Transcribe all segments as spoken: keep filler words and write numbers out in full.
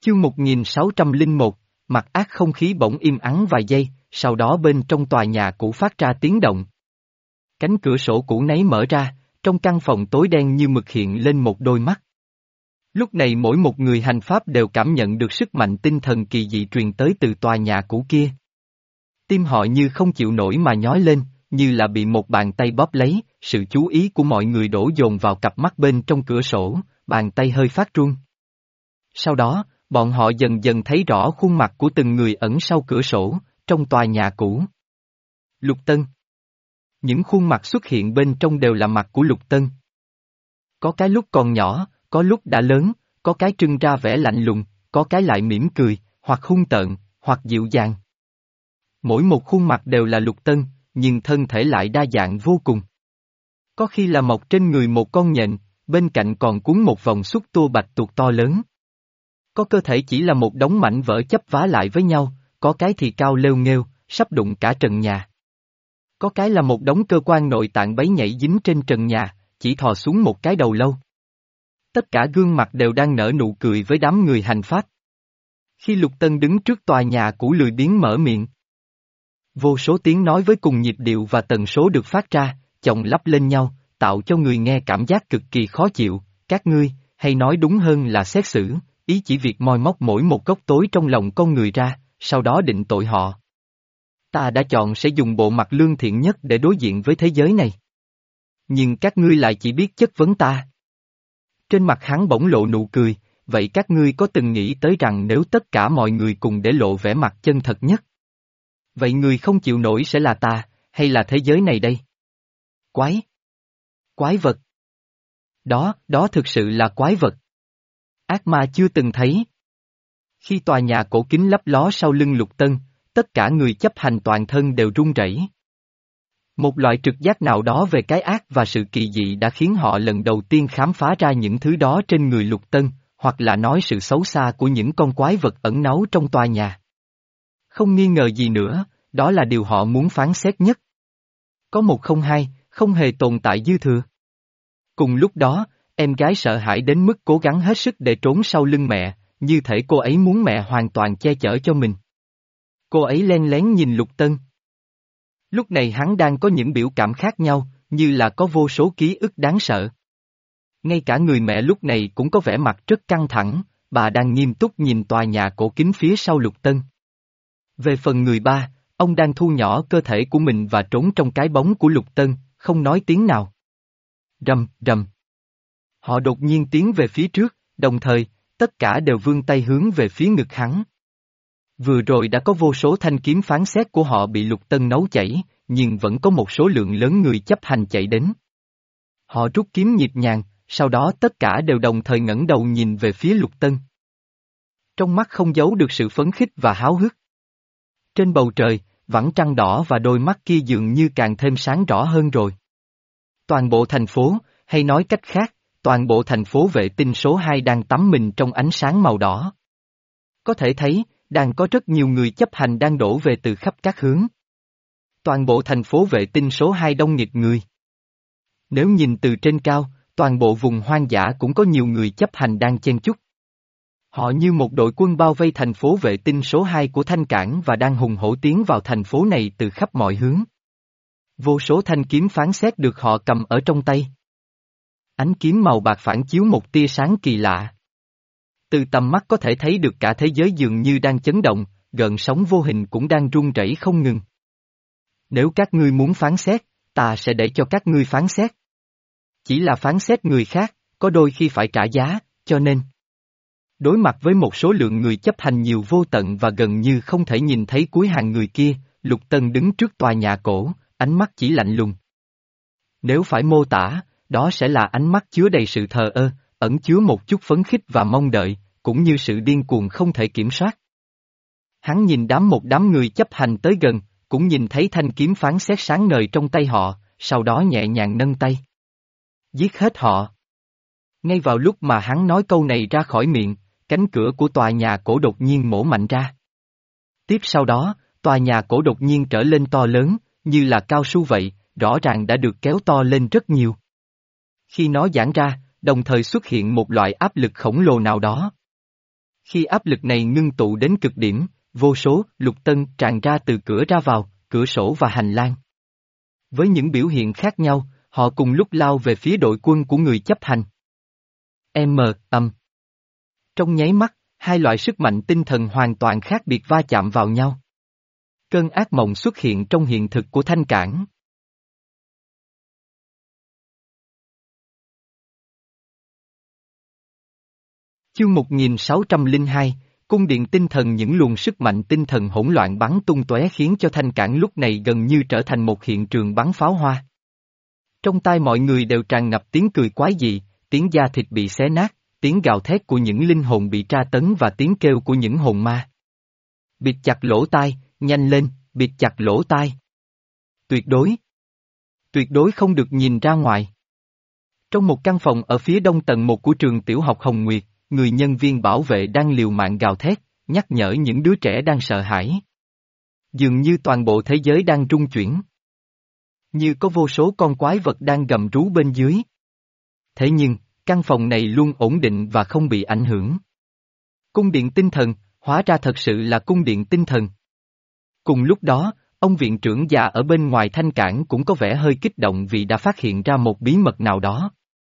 Chương một nghìn sáu trăm lẻ một, mặt ác không khí bỗng im ắng vài giây, sau đó bên trong tòa nhà cũ phát ra tiếng động. Cánh cửa sổ cũ nấy mở ra, trong căn phòng tối đen như mực hiện lên một đôi mắt. Lúc này mỗi một người hành pháp đều cảm nhận được sức mạnh tinh thần kỳ dị truyền tới từ tòa nhà cũ kia. Tim họ như không chịu nổi mà nhói lên, như là bị một bàn tay bóp lấy, sự chú ý của mọi người đổ dồn vào cặp mắt bên trong cửa sổ, bàn tay hơi phát run. Sau đó, bọn họ dần dần thấy rõ khuôn mặt của từng người ẩn sau cửa sổ, trong tòa nhà cũ. Lục Tân. Những khuôn mặt xuất hiện bên trong đều là mặt của Lục Tân. Có cái lúc còn nhỏ, có lúc đã lớn, có cái trưng ra vẻ lạnh lùng, có cái lại mỉm cười, hoặc hung tợn, hoặc dịu dàng. Mỗi một khuôn mặt đều là Lục Tân, nhưng thân thể lại đa dạng vô cùng. Có khi là mọc trên người một con nhện, bên cạnh còn cuốn một vòng xúc tua bạch tuộc to lớn. Có cơ thể chỉ là một đống mảnh vỡ chấp vá lại với nhau, có cái thì cao lêu nghêu, sắp đụng cả trần nhà. Có cái là một đống cơ quan nội tạng bấy nhảy dính trên trần nhà, chỉ thò xuống một cái đầu lâu. Tất cả gương mặt đều đang nở nụ cười với đám người hành pháp. Khi Lục Tân đứng trước tòa nhà cũ lười biếng mở miệng. Vô số tiếng nói với cùng nhịp điệu và tần số được phát ra, chồng lắp lên nhau, tạo cho người nghe cảm giác cực kỳ khó chịu. Các ngươi, hay nói đúng hơn là xét xử, ý chỉ việc moi móc mỗi một góc tối trong lòng con người ra, sau đó định tội họ. Ta đã chọn sẽ dùng bộ mặt lương thiện nhất để đối diện với thế giới này. Nhưng các ngươi lại chỉ biết chất vấn ta. Trên mặt hắn bỗng lộ nụ cười, vậy các ngươi có từng nghĩ tới rằng nếu tất cả mọi người cùng để lộ vẻ mặt chân thật nhất? Vậy người không chịu nổi sẽ là ta, hay là thế giới này đây? Quái! Quái vật! Đó, đó thực sự là quái vật. Ác ma chưa từng thấy. Khi tòa nhà cổ kính lấp ló sau lưng Lục Tân, tất cả người chấp hành toàn thân đều run rẩy. Một loại trực giác nào đó về cái ác và sự kỳ dị đã khiến họ lần đầu tiên khám phá ra những thứ đó trên người Lục Tân, hoặc là nói sự xấu xa của những con quái vật ẩn náu trong tòa nhà. Không nghi ngờ gì nữa, đó là điều họ muốn phán xét nhất. Có một không hai, không hề tồn tại dư thừa. Cùng lúc đó, em gái sợ hãi đến mức cố gắng hết sức để trốn sau lưng mẹ, như thể cô ấy muốn mẹ hoàn toàn che chở cho mình. Cô ấy len lén nhìn Lục Tân. Lúc này hắn đang có những biểu cảm khác nhau, như là có vô số ký ức đáng sợ. Ngay cả người mẹ lúc này cũng có vẻ mặt rất căng thẳng, bà đang nghiêm túc nhìn tòa nhà cổ kính phía sau Lục Tân. Về phần người ba, ông đang thu nhỏ cơ thể của mình và trốn trong cái bóng của Lục Tân, không nói tiếng nào. Rầm, rầm. Họ đột nhiên tiến về phía trước, đồng thời, tất cả đều vươn tay hướng về phía ngực hắn. Vừa rồi đã có vô số thanh kiếm phán xét của họ bị Lục Tân nấu chảy, nhưng vẫn có một số lượng lớn người chấp hành chạy đến. Họ rút kiếm nhịp nhàng, sau đó tất cả đều đồng thời ngẩng đầu nhìn về phía Lục Tân. Trong mắt không giấu được sự phấn khích và háo hức. Trên bầu trời, vầng trăng đỏ và đôi mắt kia dường như càng thêm sáng rõ hơn rồi. Toàn bộ thành phố, hay nói cách khác, toàn bộ thành phố vệ tinh số hai đang tắm mình trong ánh sáng màu đỏ. Có thể thấy, đang có rất nhiều người chấp hành đang đổ về từ khắp các hướng. Toàn bộ thành phố vệ tinh số hai đông nghịt người. Nếu nhìn từ trên cao, toàn bộ vùng hoang dã cũng có nhiều người chấp hành đang chen chúc. Họ như một đội quân bao vây thành phố vệ tinh số hai của Thanh Cảng và đang hùng hổ tiến vào thành phố này từ khắp mọi hướng. Vô số thanh kiếm phán xét được họ cầm ở trong tay. Ánh kiếm màu bạc phản chiếu một tia sáng kỳ lạ. Từ tầm mắt có thể thấy được cả thế giới dường như đang chấn động, gợn sóng vô hình cũng đang rung rẩy không ngừng. Nếu các ngươi muốn phán xét, ta sẽ để cho các ngươi phán xét. Chỉ là phán xét người khác, có đôi khi phải trả giá, cho nên. Đối mặt với một số lượng người chấp hành nhiều vô tận và gần như không thể nhìn thấy cuối hàng người kia, Lục Tân đứng trước tòa nhà cổ, ánh mắt chỉ lạnh lùng. Nếu phải mô tả, đó sẽ là ánh mắt chứa đầy sự thờ ơ, ẩn chứa một chút phấn khích và mong đợi, cũng như sự điên cuồng không thể kiểm soát. Hắn nhìn đám một đám người chấp hành tới gần, cũng nhìn thấy thanh kiếm phán xét sáng ngời trong tay họ, sau đó nhẹ nhàng nâng tay. Giết hết họ. Ngay vào lúc mà hắn nói câu này ra khỏi miệng, cánh cửa của tòa nhà cổ đột nhiên mổ mạnh ra. Tiếp sau đó, tòa nhà cổ đột nhiên trở lên to lớn, như là cao su vậy, rõ ràng đã được kéo to lên rất nhiều. Khi nó giãn ra, đồng thời xuất hiện một loại áp lực khổng lồ nào đó. Khi áp lực này ngưng tụ đến cực điểm, vô số lục tân tràn ra từ cửa ra vào, cửa sổ và hành lang. Với những biểu hiện khác nhau, họ cùng lúc lao về phía đội quân của người chấp hành. M. Âm. Trong nháy mắt, hai loại sức mạnh tinh thần hoàn toàn khác biệt va chạm vào nhau. Cơn ác mộng xuất hiện trong hiện thực của Thanh Cảng. Chương một nghìn sáu trăm lẻ hai, cung điện tinh thần. Những luồng sức mạnh tinh thần hỗn loạn bắn tung tóe khiến cho Thanh Cảng lúc này gần như trở thành một hiện trường bắn pháo hoa. Trong tai mọi người đều tràn ngập tiếng cười quái dị, tiếng da thịt bị xé nát, tiếng gào thét của những linh hồn bị tra tấn và tiếng kêu của những hồn ma. Bịt chặt lỗ tai, nhanh lên, bịt chặt lỗ tai. Tuyệt đối. Tuyệt đối không được nhìn ra ngoài. Trong một căn phòng ở phía đông tầng một của trường tiểu học Hồng Nguyệt, người nhân viên bảo vệ đang liều mạng gào thét, nhắc nhở những đứa trẻ đang sợ hãi. Dường như toàn bộ thế giới đang rung chuyển. Như có vô số con quái vật đang gầm rú bên dưới. Thế nhưng, căn phòng này luôn ổn định và không bị ảnh hưởng. Cung điện tinh thần, hóa ra thật sự là cung điện tinh thần. Cùng lúc đó, ông viện trưởng già ở bên ngoài Thanh Cảng cũng có vẻ hơi kích động vì đã phát hiện ra một bí mật nào đó.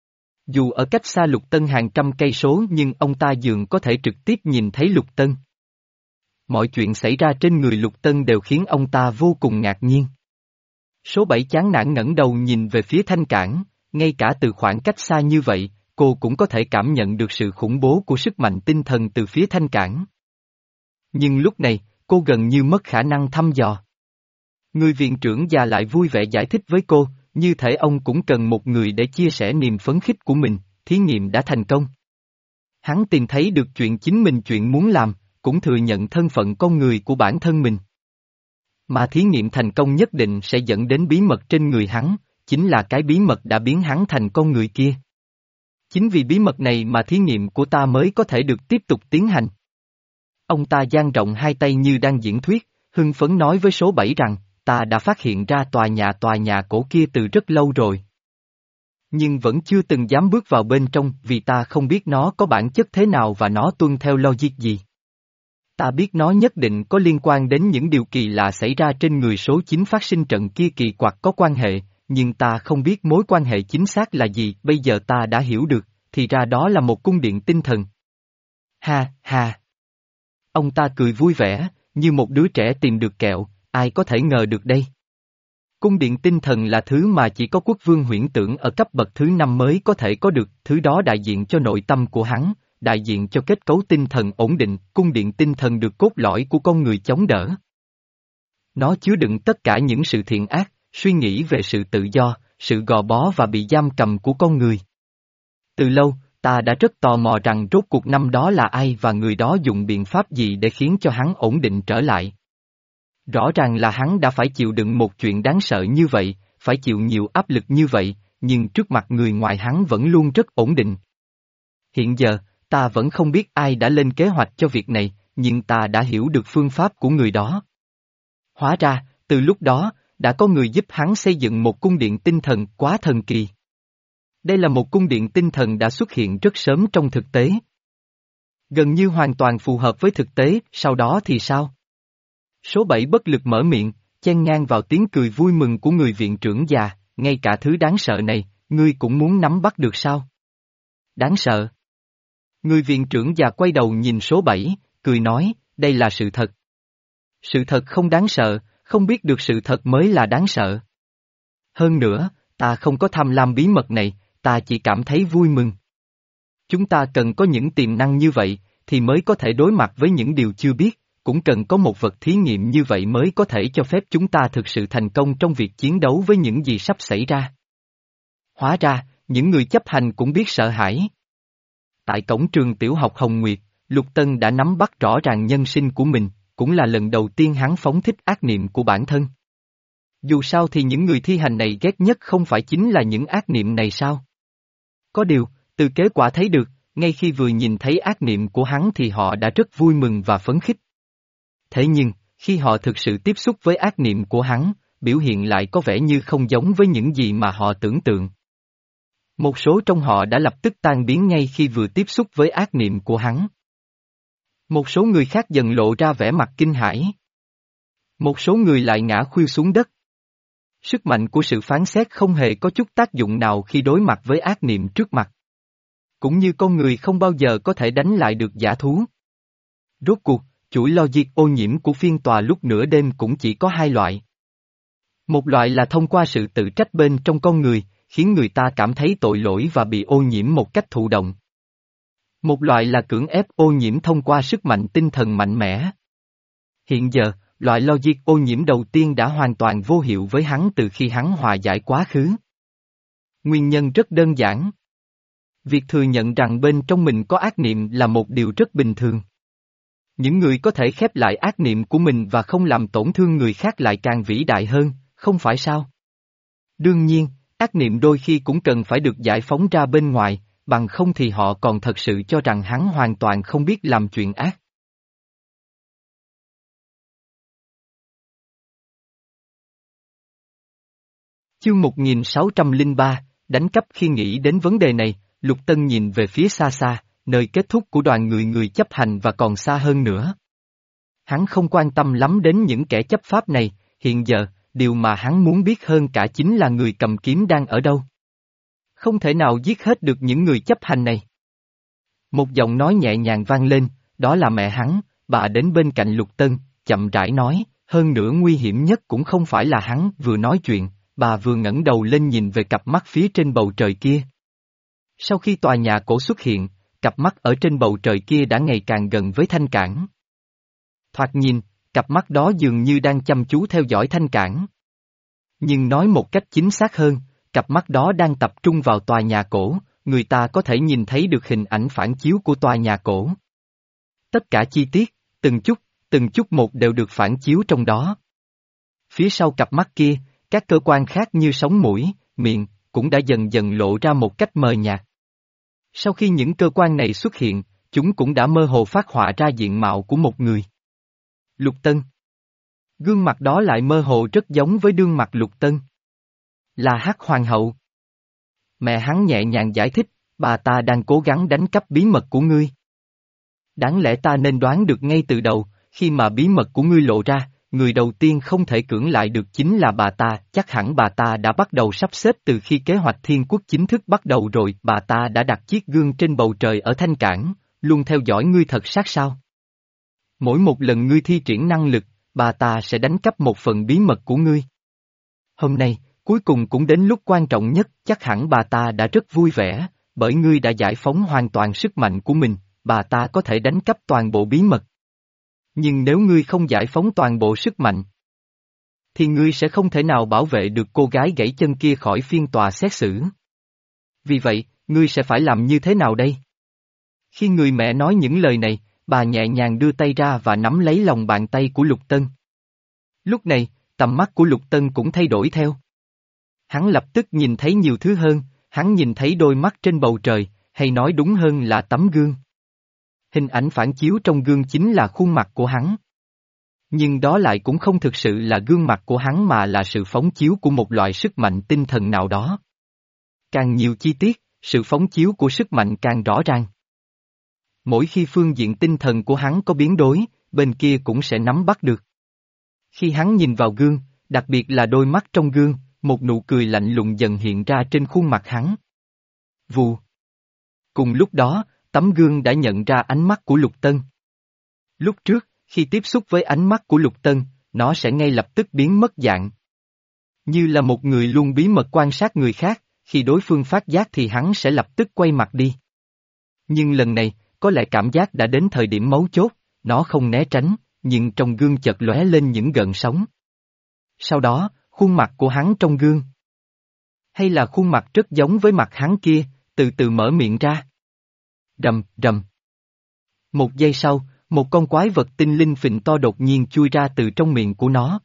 Dù ở cách xa Lục Tân hàng trăm cây số nhưng ông ta dường có thể trực tiếp nhìn thấy Lục Tân. Mọi chuyện xảy ra trên người Lục Tân đều khiến ông ta vô cùng ngạc nhiên. Số bảy chán nản ngẩng đầu nhìn về phía Thanh Cảng, ngay cả từ khoảng cách xa như vậy, cô cũng có thể cảm nhận được sự khủng bố của sức mạnh tinh thần từ phía Thanh Cảng. Nhưng lúc này, cô gần như mất khả năng thăm dò. Người viện trưởng già lại vui vẻ giải thích với cô, như thể ông cũng cần một người để chia sẻ niềm phấn khích của mình, thí nghiệm đã thành công. Hắn tìm thấy được chuyện chính mình chuyện muốn làm, cũng thừa nhận thân phận con người của bản thân mình. Mà thí nghiệm thành công nhất định sẽ dẫn đến bí mật trên người hắn, chính là cái bí mật đã biến hắn thành con người kia. Chính vì bí mật này mà thí nghiệm của ta mới có thể được tiếp tục tiến hành. Ông ta dang rộng hai tay như đang diễn thuyết, hưng phấn nói với số bảy rằng, ta đã phát hiện ra tòa nhà tòa nhà cổ kia từ rất lâu rồi. Nhưng vẫn chưa từng dám bước vào bên trong vì ta không biết nó có bản chất thế nào và nó tuân theo logic gì. Ta biết nó nhất định có liên quan đến những điều kỳ lạ xảy ra trên người số chín phát sinh trận kia kỳ quặc có quan hệ, nhưng ta không biết mối quan hệ chính xác là gì. Bây giờ ta đã hiểu được, thì ra đó là một cung điện tinh thần. Ha, ha. Ông ta cười vui vẻ, như một đứa trẻ tìm được kẹo, ai có thể ngờ được đây. Cung điện tinh thần là thứ mà chỉ có quốc vương huyễn tưởng ở cấp bậc thứ năm mới có thể có được, thứ đó đại diện cho nội tâm của hắn, đại diện cho kết cấu tinh thần ổn định, cung điện tinh thần được cốt lõi của con người chống đỡ. Nó chứa đựng tất cả những sự thiện ác, suy nghĩ về sự tự do, sự gò bó và bị giam cầm của con người. Từ lâu, ta đã rất tò mò rằng rốt cuộc năm đó là ai và người đó dùng biện pháp gì để khiến cho hắn ổn định trở lại. Rõ ràng là hắn đã phải chịu đựng một chuyện đáng sợ như vậy, phải chịu nhiều áp lực như vậy, nhưng trước mặt người ngoài hắn vẫn luôn rất ổn định. Hiện giờ, ta vẫn không biết ai đã lên kế hoạch cho việc này, nhưng ta đã hiểu được phương pháp của người đó. Hóa ra, từ lúc đó, đã có người giúp hắn xây dựng một cung điện tinh thần quá thần kỳ. Đây là một cung điện tinh thần đã xuất hiện rất sớm trong thực tế. Gần như hoàn toàn phù hợp với thực tế, sau đó thì sao? Số bảy bất lực mở miệng, chen ngang vào tiếng cười vui mừng của người viện trưởng già, ngay cả thứ đáng sợ này, ngươi cũng muốn nắm bắt được sao? Đáng sợ. Người viện trưởng già quay đầu nhìn số bảy, cười nói, đây là sự thật. Sự thật không đáng sợ, không biết được sự thật mới là đáng sợ. Hơn nữa, ta không có tham lam bí mật này, ta chỉ cảm thấy vui mừng. Chúng ta cần có những tiềm năng như vậy, thì mới có thể đối mặt với những điều chưa biết, cũng cần có một vật thí nghiệm như vậy mới có thể cho phép chúng ta thực sự thành công trong việc chiến đấu với những gì sắp xảy ra. Hóa ra, những người chấp hành cũng biết sợ hãi. Tại cổng trường tiểu học Hồng Nguyệt, Lục Tân đã nắm bắt rõ ràng nhân sinh của mình, cũng là lần đầu tiên hắn phóng thích ác niệm của bản thân. Dù sao thì những người thi hành này ghét nhất không phải chính là những ác niệm này sao? Có điều, từ kết quả thấy được, ngay khi vừa nhìn thấy ác niệm của hắn thì họ đã rất vui mừng và phấn khích. Thế nhưng, khi họ thực sự tiếp xúc với ác niệm của hắn, biểu hiện lại có vẻ như không giống với những gì mà họ tưởng tượng. Một số trong họ đã lập tức tan biến ngay khi vừa tiếp xúc với ác niệm của hắn. Một số người khác dần lộ ra vẻ mặt kinh hãi. Một số người lại ngã khuỵu xuống đất. Sức mạnh của sự phán xét không hề có chút tác dụng nào khi đối mặt với ác niệm trước mặt. Cũng như con người không bao giờ có thể đánh lại được dã thú. Rốt cuộc, chuỗi logic ô nhiễm của phiên tòa lúc nửa đêm cũng chỉ có hai loại. Một loại là thông qua sự tự trách bên trong con người, khiến người ta cảm thấy tội lỗi và bị ô nhiễm một cách thụ động. Một loại là cưỡng ép ô nhiễm thông qua sức mạnh tinh thần mạnh mẽ. Hiện giờ, loại logic ô nhiễm đầu tiên đã hoàn toàn vô hiệu với hắn từ khi hắn hòa giải quá khứ. Nguyên nhân rất đơn giản. Việc thừa nhận rằng bên trong mình có ác niệm là một điều rất bình thường. Những người có thể khép lại ác niệm của mình và không làm tổn thương người khác lại càng vĩ đại hơn, không phải sao? Đương nhiên, ác niệm đôi khi cũng cần phải được giải phóng ra bên ngoài, bằng không thì họ còn thật sự cho rằng hắn hoàn toàn không biết làm chuyện ác. Chương một nghìn sáu trăm lẻ ba, đánh cắp. Khi nghĩ đến vấn đề này, Lục Tân nhìn về phía xa xa, nơi kết thúc của đoàn người người chấp hành và còn xa hơn nữa. Hắn không quan tâm lắm đến những kẻ chấp pháp này, hiện giờ, điều mà hắn muốn biết hơn cả chính là người cầm kiếm đang ở đâu. Không thể nào giết hết được những người chấp hành này. Một giọng nói nhẹ nhàng vang lên, đó là mẹ hắn, bà đến bên cạnh Lục Tân, chậm rãi nói, hơn nữa nguy hiểm nhất cũng không phải là hắn. Vừa nói chuyện, bà vừa ngẩng đầu lên nhìn về cặp mắt phía trên bầu trời kia. Sau khi tòa nhà cổ xuất hiện, cặp mắt ở trên bầu trời kia đã ngày càng gần với Thanh Cảng. Thoạt nhìn, cặp mắt đó dường như đang chăm chú theo dõi Thanh Cảng. Nhưng nói một cách chính xác hơn, cặp mắt đó đang tập trung vào tòa nhà cổ, người ta có thể nhìn thấy được hình ảnh phản chiếu của tòa nhà cổ. Tất cả chi tiết, từng chút, từng chút một đều được phản chiếu trong đó. Phía sau cặp mắt kia, các cơ quan khác như sống mũi, miệng, cũng đã dần dần lộ ra một cách mờ nhạt. Sau khi những cơ quan này xuất hiện, chúng cũng đã mơ hồ phát họa ra diện mạo của một người. Lục Tân. Gương mặt đó lại mơ hồ rất giống với gương mặt Lục Tân. Là Hắc Hoàng hậu. Mẹ hắn nhẹ nhàng giải thích, bà ta đang cố gắng đánh cắp bí mật của ngươi. Đáng lẽ ta nên đoán được ngay từ đầu, khi mà bí mật của ngươi lộ ra, người đầu tiên không thể cưỡng lại được chính là bà ta, chắc hẳn bà ta đã bắt đầu sắp xếp từ khi kế hoạch thiên quốc chính thức bắt đầu rồi. Bà ta đã đặt chiếc gương trên bầu trời ở Thanh Cảng, luôn theo dõi ngươi thật sát sao. Mỗi một lần ngươi thi triển năng lực, bà ta sẽ đánh cắp một phần bí mật của ngươi. Hôm nay, cuối cùng cũng đến lúc quan trọng nhất, chắc hẳn bà ta đã rất vui vẻ, bởi ngươi đã giải phóng hoàn toàn sức mạnh của mình, bà ta có thể đánh cắp toàn bộ bí mật. Nhưng nếu ngươi không giải phóng toàn bộ sức mạnh, thì ngươi sẽ không thể nào bảo vệ được cô gái gãy chân kia khỏi phiên tòa xét xử. Vì vậy, ngươi sẽ phải làm như thế nào đây? Khi người mẹ nói những lời này, bà nhẹ nhàng đưa tay ra và nắm lấy lòng bàn tay của Lục Tân. Lúc này, tầm mắt của Lục Tân cũng thay đổi theo. Hắn lập tức nhìn thấy nhiều thứ hơn, hắn nhìn thấy đôi mắt trên bầu trời, hay nói đúng hơn là tấm gương. Hình ảnh phản chiếu trong gương chính là khuôn mặt của hắn. Nhưng đó lại cũng không thực sự là gương mặt của hắn mà là sự phóng chiếu của một loại sức mạnh tinh thần nào đó. Càng nhiều chi tiết, sự phóng chiếu của sức mạnh càng rõ ràng. Mỗi khi phương diện tinh thần của hắn có biến đổi, bên kia cũng sẽ nắm bắt được. Khi hắn nhìn vào gương, đặc biệt là đôi mắt trong gương, một nụ cười lạnh lùng dần hiện ra trên khuôn mặt hắn. Vù. Cùng lúc đó, tấm gương đã nhận ra ánh mắt của Lục Tân. Lúc trước, khi tiếp xúc với ánh mắt của Lục Tân, nó sẽ ngay lập tức biến mất dạng. Như là một người luôn bí mật quan sát người khác, khi đối phương phát giác thì hắn sẽ lập tức quay mặt đi. Nhưng lần này, có lẽ cảm giác đã đến thời điểm mấu chốt, nó không né tránh, nhưng trong gương chợt lóe lên những gợn sóng. Sau đó, khuôn mặt của hắn trong gương, hay là khuôn mặt rất giống với mặt hắn kia, từ từ mở miệng ra. Rầm, rầm. Một giây sau, một con quái vật tinh linh phình to đột nhiên chui ra từ trong miệng của nó.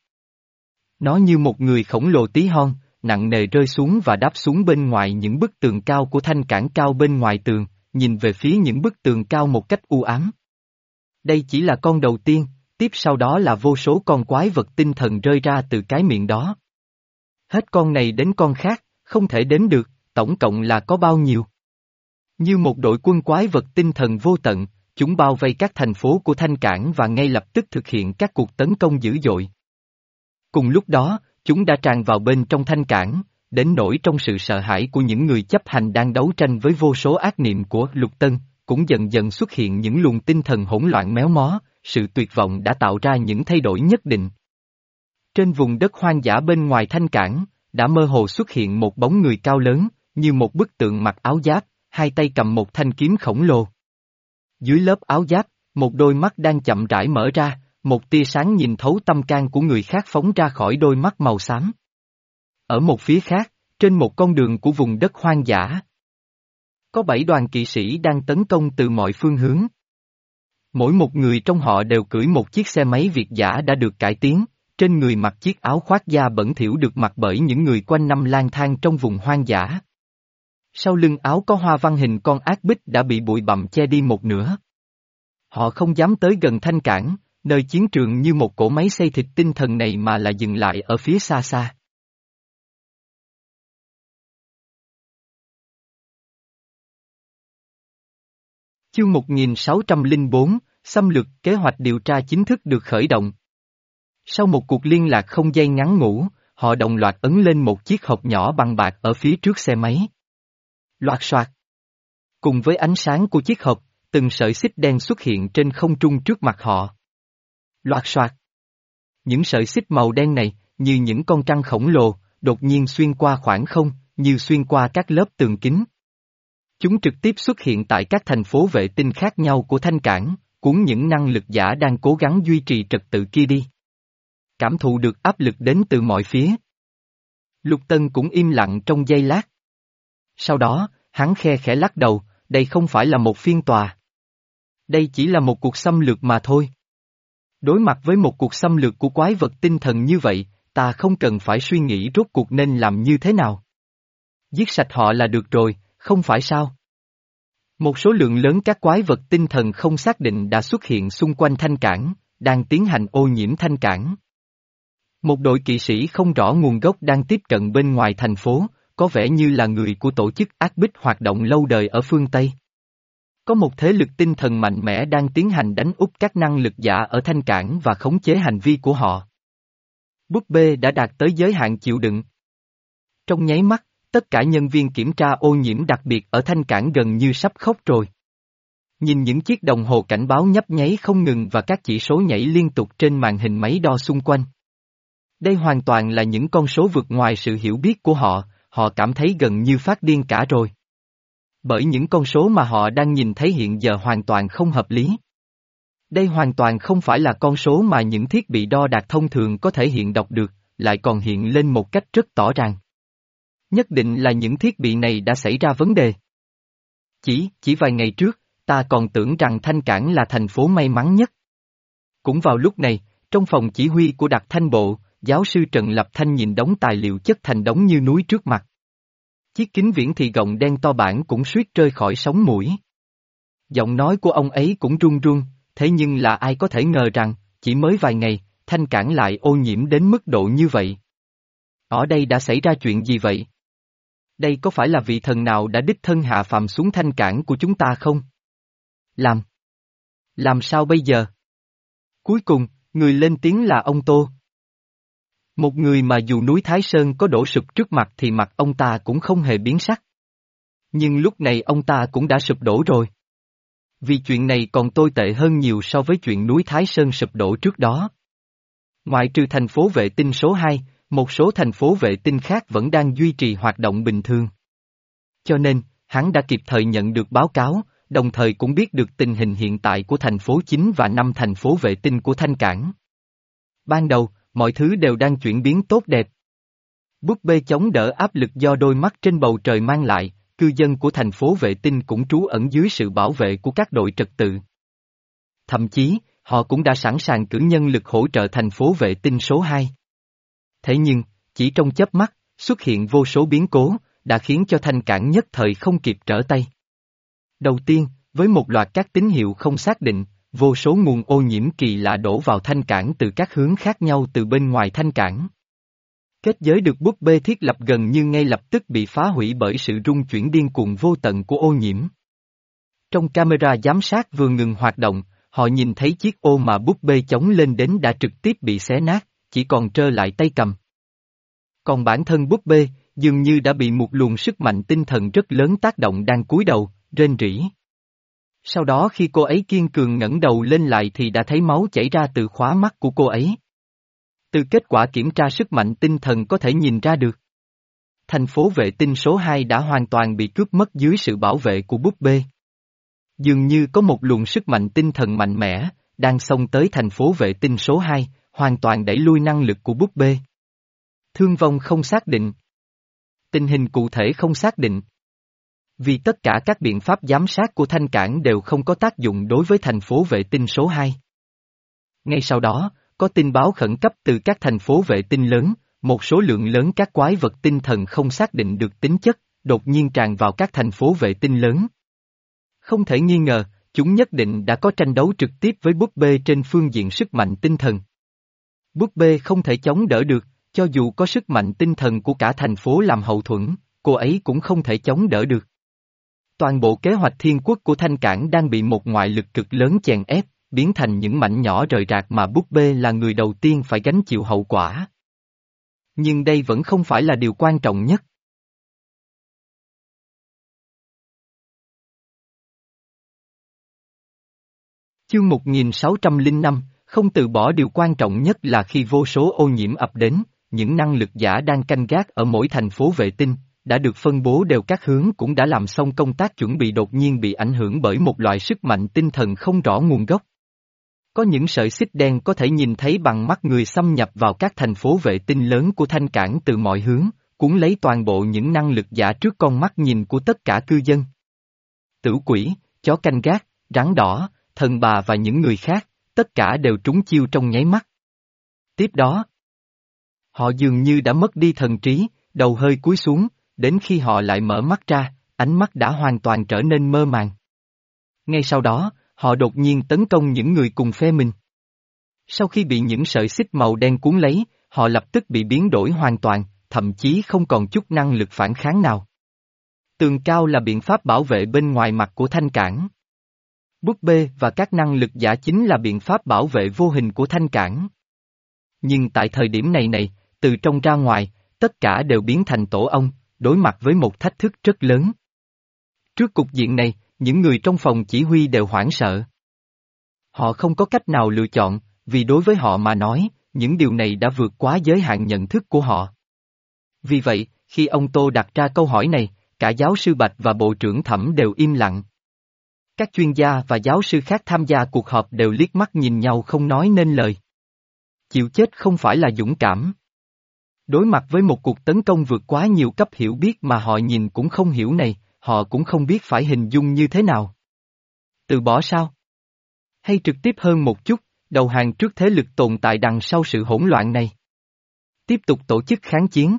Nó như một người khổng lồ tí hon, nặng nề rơi xuống và đáp xuống bên ngoài những bức tường cao của Thanh Cảng cao bên ngoài tường, nhìn về phía những bức tường cao một cách u ám. Đây chỉ là con đầu tiên, tiếp sau đó là vô số con quái vật tinh thần rơi ra từ cái miệng đó. Hết con này đến con khác, không thể đếm được, tổng cộng là có bao nhiêu. Như một đội quân quái vật tinh thần vô tận, chúng bao vây các thành phố của Thanh Cảng và ngay lập tức thực hiện các cuộc tấn công dữ dội. Cùng lúc đó, chúng đã tràn vào bên trong Thanh Cảng, đến nỗi trong sự sợ hãi của những người chấp hành đang đấu tranh với vô số ác niệm của Lục Tân, cũng dần dần xuất hiện những luồng tinh thần hỗn loạn méo mó, sự tuyệt vọng đã tạo ra những thay đổi nhất định. Trên vùng đất hoang dã bên ngoài Thanh Cảng, đã mơ hồ xuất hiện một bóng người cao lớn, như một bức tượng mặc áo giáp, hai tay cầm một thanh kiếm khổng lồ. Dưới lớp áo giáp, một đôi mắt đang chậm rãi mở ra, một tia sáng nhìn thấu tâm can của người khác phóng ra khỏi đôi mắt màu xám. Ở một phía khác, trên một con đường của vùng đất hoang dã, có bảy đoàn kỵ sĩ đang tấn công từ mọi phương hướng. Mỗi một người trong họ đều cưỡi một chiếc xe máy Việt dã đã được cải tiến, trên người mặc chiếc áo khoác da bẩn thỉu được mặc bởi những người quanh năm lang thang trong vùng hoang dã. Sau lưng áo có hoa văn hình con ác bích đã bị bụi bặm che đi một nửa. Họ không dám tới gần Thanh Cảng, nơi chiến trường như một cỗ máy xay thịt tinh thần này mà là dừng lại ở phía xa xa. Chương một nghìn sáu trăm lẻ bốn, xâm lược, kế hoạch điều tra chính thức được khởi động. Sau một cuộc liên lạc không dây ngắn ngủi, họ đồng loạt ấn lên một chiếc hộp nhỏ bằng bạc ở phía trước xe máy. Loạt soạt. Cùng với ánh sáng của chiếc hộp, từng sợi xích đen xuất hiện trên không trung trước mặt họ. Loạt soạt. Những sợi xích màu đen này, như những con trăng khổng lồ, đột nhiên xuyên qua khoảng không, như xuyên qua các lớp tường kính. Chúng trực tiếp xuất hiện tại các thành phố vệ tinh khác nhau của Thanh Cảng, cuốn những năng lực giả đang cố gắng duy trì trật tự kia đi. Cảm thụ được áp lực đến từ mọi phía. Lục Tân cũng im lặng trong giây lát. Sau đó, hắn khe khẽ lắc đầu, đây không phải là một phiên tòa. Đây chỉ là một cuộc xâm lược mà thôi. Đối mặt với một cuộc xâm lược của quái vật tinh thần như vậy, ta không cần phải suy nghĩ rốt cuộc nên làm như thế nào. Giết sạch họ là được rồi, không phải sao? Một số lượng lớn các quái vật tinh thần không xác định đã xuất hiện xung quanh Thanh Cảng, đang tiến hành ô nhiễm Thanh Cảng. Một đội kỵ sĩ không rõ nguồn gốc đang tiếp cận bên ngoài thành phố, có vẻ như là người của tổ chức ác bích hoạt động lâu đời ở phương Tây. Có một thế lực tinh thần mạnh mẽ đang tiến hành đánh úp các năng lực giả ở Thanh Cảng và khống chế hành vi của họ. Búp bê đã đạt tới giới hạn chịu đựng. Trong nháy mắt, tất cả nhân viên kiểm tra ô nhiễm đặc biệt ở Thanh Cảng gần như sắp khóc rồi. Nhìn những chiếc đồng hồ cảnh báo nhấp nháy không ngừng và các chỉ số nhảy liên tục trên màn hình máy đo xung quanh. Đây hoàn toàn là những con số vượt ngoài sự hiểu biết của họ, họ cảm thấy gần như phát điên cả rồi. Bởi những con số mà họ đang nhìn thấy hiện giờ hoàn toàn không hợp lý. Đây hoàn toàn không phải là con số mà những thiết bị đo đạc thông thường có thể hiện đọc được, lại còn hiện lên một cách rất tỏ ràng. Nhất định là những thiết bị này đã xảy ra vấn đề. Chỉ, chỉ vài ngày trước, ta còn tưởng rằng Thanh Cảng là thành phố may mắn nhất. Cũng vào lúc này, trong phòng chỉ huy của Đặc Thanh Bộ, giáo sư Trần Lập Thanh nhìn đống tài liệu chất thành đống như núi trước mặt. Chiếc kính viễn thị gọng đen to bản cũng suýt rơi khỏi sống mũi. Giọng nói của ông ấy cũng run run, thế nhưng là ai có thể ngờ rằng, chỉ mới vài ngày, Thanh Cảng lại ô nhiễm đến mức độ như vậy. Ở đây đã xảy ra chuyện gì vậy? Đây có phải là vị thần nào đã đích thân hạ phàm xuống Thanh Cảng của chúng ta không? Làm. Làm sao bây giờ? Cuối cùng, người lên tiếng là ông Tô. Một người mà dù núi Thái Sơn có đổ sụp trước mặt thì mặt ông ta cũng không hề biến sắc. Nhưng lúc này ông ta cũng đã sụp đổ rồi. Vì chuyện này còn tồi tệ hơn nhiều so với chuyện núi Thái Sơn sụp đổ trước đó. Ngoại trừ thành phố vệ tinh số hai, một số thành phố vệ tinh khác vẫn đang duy trì hoạt động bình thường. Cho nên, hắn đã kịp thời nhận được báo cáo, đồng thời cũng biết được tình hình hiện tại của thành phố chín và năm thành phố vệ tinh của Thanh Cảng. Ban đầu, mọi thứ đều đang chuyển biến tốt đẹp. Búp bê chống đỡ áp lực do đôi mắt trên bầu trời mang lại, cư dân của thành phố vệ tinh cũng trú ẩn dưới sự bảo vệ của các đội trật tự. Thậm chí, họ cũng đã sẵn sàng cử nhân lực hỗ trợ thành phố vệ tinh số hai. Thế nhưng, chỉ trong chớp mắt, xuất hiện vô số biến cố, đã khiến cho Thanh Cảng nhất thời không kịp trở tay. Đầu tiên, với một loạt các tín hiệu không xác định, vô số nguồn ô nhiễm kỳ lạ đổ vào Thanh Cảng từ các hướng khác nhau từ bên ngoài Thanh Cảng. Kết giới được búp bê thiết lập gần như ngay lập tức bị phá hủy bởi sự rung chuyển điên cuồng vô tận của ô nhiễm. Trong camera giám sát vừa ngừng hoạt động, họ nhìn thấy chiếc ô mà búp bê chống lên đến đã trực tiếp bị xé nát, chỉ còn trơ lại tay cầm. Còn bản thân búp bê, dường như đã bị một luồng sức mạnh tinh thần rất lớn tác động đang cúi đầu, rên rỉ. Sau đó khi cô ấy kiên cường ngẩng đầu lên lại thì đã thấy máu chảy ra từ khóe mắt của cô ấy. Từ kết quả kiểm tra sức mạnh tinh thần có thể nhìn ra được. Thành phố vệ tinh số hai đã hoàn toàn bị cướp mất dưới sự bảo vệ của búp bê. Dường như có một luồng sức mạnh tinh thần mạnh mẽ, đang xông tới thành phố vệ tinh số hai, hoàn toàn đẩy lui năng lực của búp bê. Thương vong không xác định. Tình hình cụ thể không xác định. Vì tất cả các biện pháp giám sát của Thanh Cảng đều không có tác dụng đối với thành phố vệ tinh số hai. Ngay sau đó, có tin báo khẩn cấp từ các thành phố vệ tinh lớn, một số lượng lớn các quái vật tinh thần không xác định được tính chất, đột nhiên tràn vào các thành phố vệ tinh lớn. Không thể nghi ngờ, chúng nhất định đã có tranh đấu trực tiếp với búp bê trên phương diện sức mạnh tinh thần. Búp bê không thể chống đỡ được, cho dù có sức mạnh tinh thần của cả thành phố làm hậu thuẫn, cô ấy cũng không thể chống đỡ được. Toàn bộ kế hoạch thiên quốc của Thanh Cảng đang bị một ngoại lực cực lớn chèn ép, biến thành những mảnh nhỏ rời rạc mà búp bê là người đầu tiên phải gánh chịu hậu quả. Nhưng đây vẫn không phải là điều quan trọng nhất. Chương một nghìn sáu trăm lẻ năm, không từ bỏ điều quan trọng nhất là khi vô số ô nhiễm ập đến, những năng lực giả đang canh gác ở mỗi thành phố vệ tinh, đã được phân bố đều các hướng cũng đã làm xong công tác chuẩn bị đột nhiên bị ảnh hưởng bởi một loại sức mạnh tinh thần không rõ nguồn gốc. Có những sợi xích đen có thể nhìn thấy bằng mắt người xâm nhập vào các thành phố vệ tinh lớn của Thanh Cảng từ mọi hướng, cuốn lấy toàn bộ những năng lực giả trước con mắt nhìn của tất cả cư dân. Tử quỷ, chó canh gác, rắn đỏ, thần bà và những người khác, tất cả đều trúng chiêu trong nháy mắt. Tiếp đó, họ dường như đã mất đi thần trí, đầu hơi cúi xuống, đến khi họ lại mở mắt ra, ánh mắt đã hoàn toàn trở nên mơ màng. Ngay sau đó, họ đột nhiên tấn công những người cùng phe mình. Sau khi bị những sợi xích màu đen cuốn lấy, họ lập tức bị biến đổi hoàn toàn, thậm chí không còn chút năng lực phản kháng nào. Tường cao là biện pháp bảo vệ bên ngoài mặt của Thanh Cảng. Búp bê và các năng lực giả chính là biện pháp bảo vệ vô hình của Thanh Cảng. Nhưng tại thời điểm này này, từ trong ra ngoài, tất cả đều biến thành tổ ong, đối mặt với một thách thức rất lớn. Trước cục diện này, những người trong phòng chỉ huy đều hoảng sợ. Họ không có cách nào lựa chọn, vì đối với họ mà nói, những điều này đã vượt quá giới hạn nhận thức của họ. Vì vậy, khi ông Tô đặt ra câu hỏi này, cả giáo sư Bạch và Bộ trưởng Thẩm đều im lặng. Các chuyên gia và giáo sư khác tham gia cuộc họp đều liếc mắt nhìn nhau không nói nên lời. Chịu chết không phải là dũng cảm. Đối mặt với một cuộc tấn công vượt quá nhiều cấp hiểu biết mà họ nhìn cũng không hiểu này, họ cũng không biết phải hình dung như thế nào. Từ bỏ sao? Hay trực tiếp hơn một chút, đầu hàng trước thế lực tồn tại đằng sau sự hỗn loạn này? Tiếp tục tổ chức kháng chiến.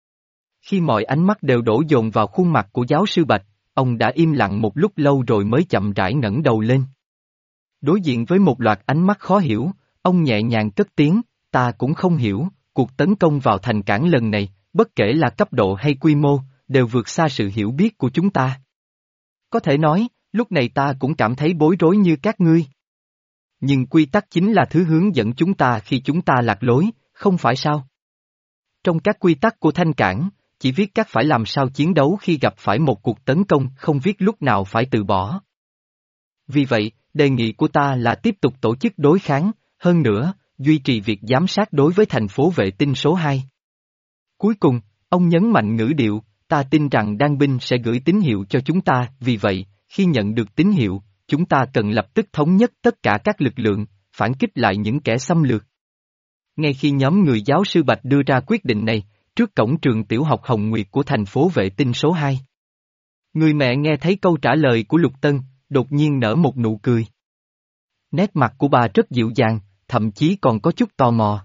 Khi mọi ánh mắt đều đổ dồn vào khuôn mặt của giáo sư Bạch, ông đã im lặng một lúc lâu rồi mới chậm rãi ngẩng đầu lên. Đối diện với một loạt ánh mắt khó hiểu, ông nhẹ nhàng cất tiếng, ta cũng không hiểu, cuộc tấn công vào thành Cảng lần này, bất kể là cấp độ hay quy mô, đều vượt xa sự hiểu biết của chúng ta. Có thể nói, lúc này ta cũng cảm thấy bối rối như các ngươi. Nhưng quy tắc chính là thứ hướng dẫn chúng ta khi chúng ta lạc lối, không phải sao? Trong các quy tắc của Thanh Cảng, chỉ viết các phải làm sao chiến đấu khi gặp phải một cuộc tấn công, không viết lúc nào phải từ bỏ. Vì vậy, đề nghị của ta là tiếp tục tổ chức đối kháng, hơn nữa, duy trì việc giám sát đối với thành phố vệ tinh số hai. Cuối cùng, ông nhấn mạnh ngữ điệu, ta tin rằng đan binh sẽ gửi tín hiệu cho chúng ta, vì vậy, khi nhận được tín hiệu, chúng ta cần lập tức thống nhất tất cả các lực lượng, phản kích lại những kẻ xâm lược. Ngay khi nhóm người giáo sư Bạch đưa ra quyết định này, trước cổng trường tiểu học Hồng Nguyệt của thành phố vệ tinh số hai. Người mẹ nghe thấy câu trả lời của Lục Tân, đột nhiên nở một nụ cười. Nét mặt của bà rất dịu dàng, thậm chí còn có chút tò mò.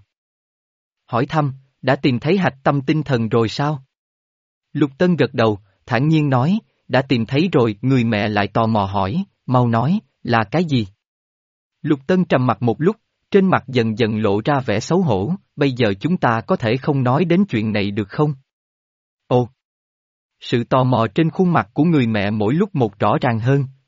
Hỏi thăm, đã tìm thấy hạch tâm tinh thần rồi sao? Lục Tân gật đầu, thản nhiên nói, đã tìm thấy rồi, người mẹ lại tò mò hỏi, mau nói, là cái gì? Lục Tân trầm mặt một lúc, trên mặt dần dần lộ ra vẻ xấu hổ, bây giờ chúng ta có thể không nói đến chuyện này được không? Ồ! Sự tò mò trên khuôn mặt của người mẹ mỗi lúc một rõ ràng hơn,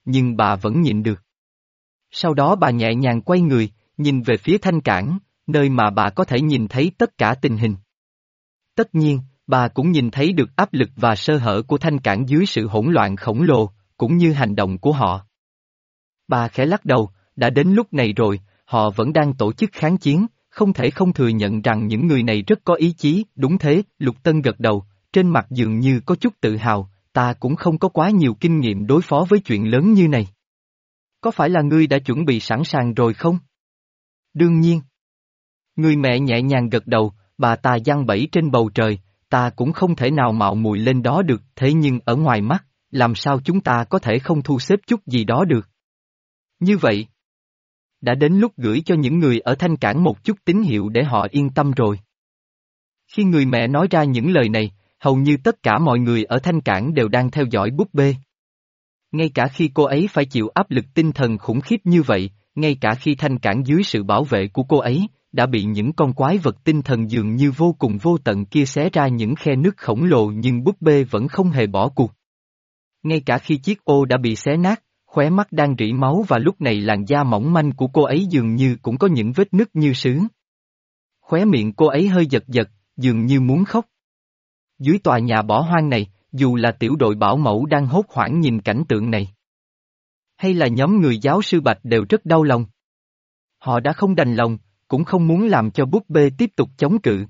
nhưng bà vẫn nhịn được. Sau đó bà nhẹ nhàng quay người, nhìn về phía thanh cảng, nơi mà bà có thể nhìn thấy tất cả tình hình. Tất nhiên, bà cũng nhìn thấy được áp lực và sơ hở của thanh cảng dưới sự hỗn loạn khổng lồ, cũng như hành động của họ. Bà khẽ lắc đầu, đã đến lúc này rồi, họ vẫn đang tổ chức kháng chiến, không thể không thừa nhận rằng những người này rất có ý chí. Đúng thế, Lục Tân gật đầu, trên mặt dường như có chút tự hào, ta cũng không có quá nhiều kinh nghiệm đối phó với chuyện lớn như này. Có phải là ngươi đã chuẩn bị sẵn sàng rồi không? Đương nhiên. Người mẹ nhẹ nhàng gật đầu, bà ta giăng bẫy trên bầu trời, ta cũng không thể nào mạo muội lên đó được, thế nhưng ở ngoài mắt, làm sao chúng ta có thể không thu xếp chút gì đó được? Như vậy, đã đến lúc gửi cho những người ở Thanh Cảng một chút tín hiệu để họ yên tâm rồi. Khi người mẹ nói ra những lời này, hầu như tất cả mọi người ở Thanh Cảng đều đang theo dõi búp bê. Ngay cả khi cô ấy phải chịu áp lực tinh thần khủng khiếp như vậy, ngay cả khi Thanh Cảng dưới sự bảo vệ của cô ấy, đã bị những con quái vật tinh thần dường như vô cùng vô tận kia xé ra những khe nứt khổng lồ, nhưng búp bê vẫn không hề bỏ cuộc. Ngay cả khi chiếc ô đã bị xé nát, khóe mắt đang rỉ máu và lúc này làn da mỏng manh của cô ấy dường như cũng có những vết nứt như sứ. Khóe miệng cô ấy hơi giật giật, dường như muốn khóc. Dưới tòa nhà bỏ hoang này, dù là tiểu đội bảo mẫu đang hốt hoảng nhìn cảnh tượng này, hay là nhóm người giáo sư Bạch đều rất đau lòng. Họ đã không đành lòng, cũng không muốn làm cho búp bê tiếp tục chống cự.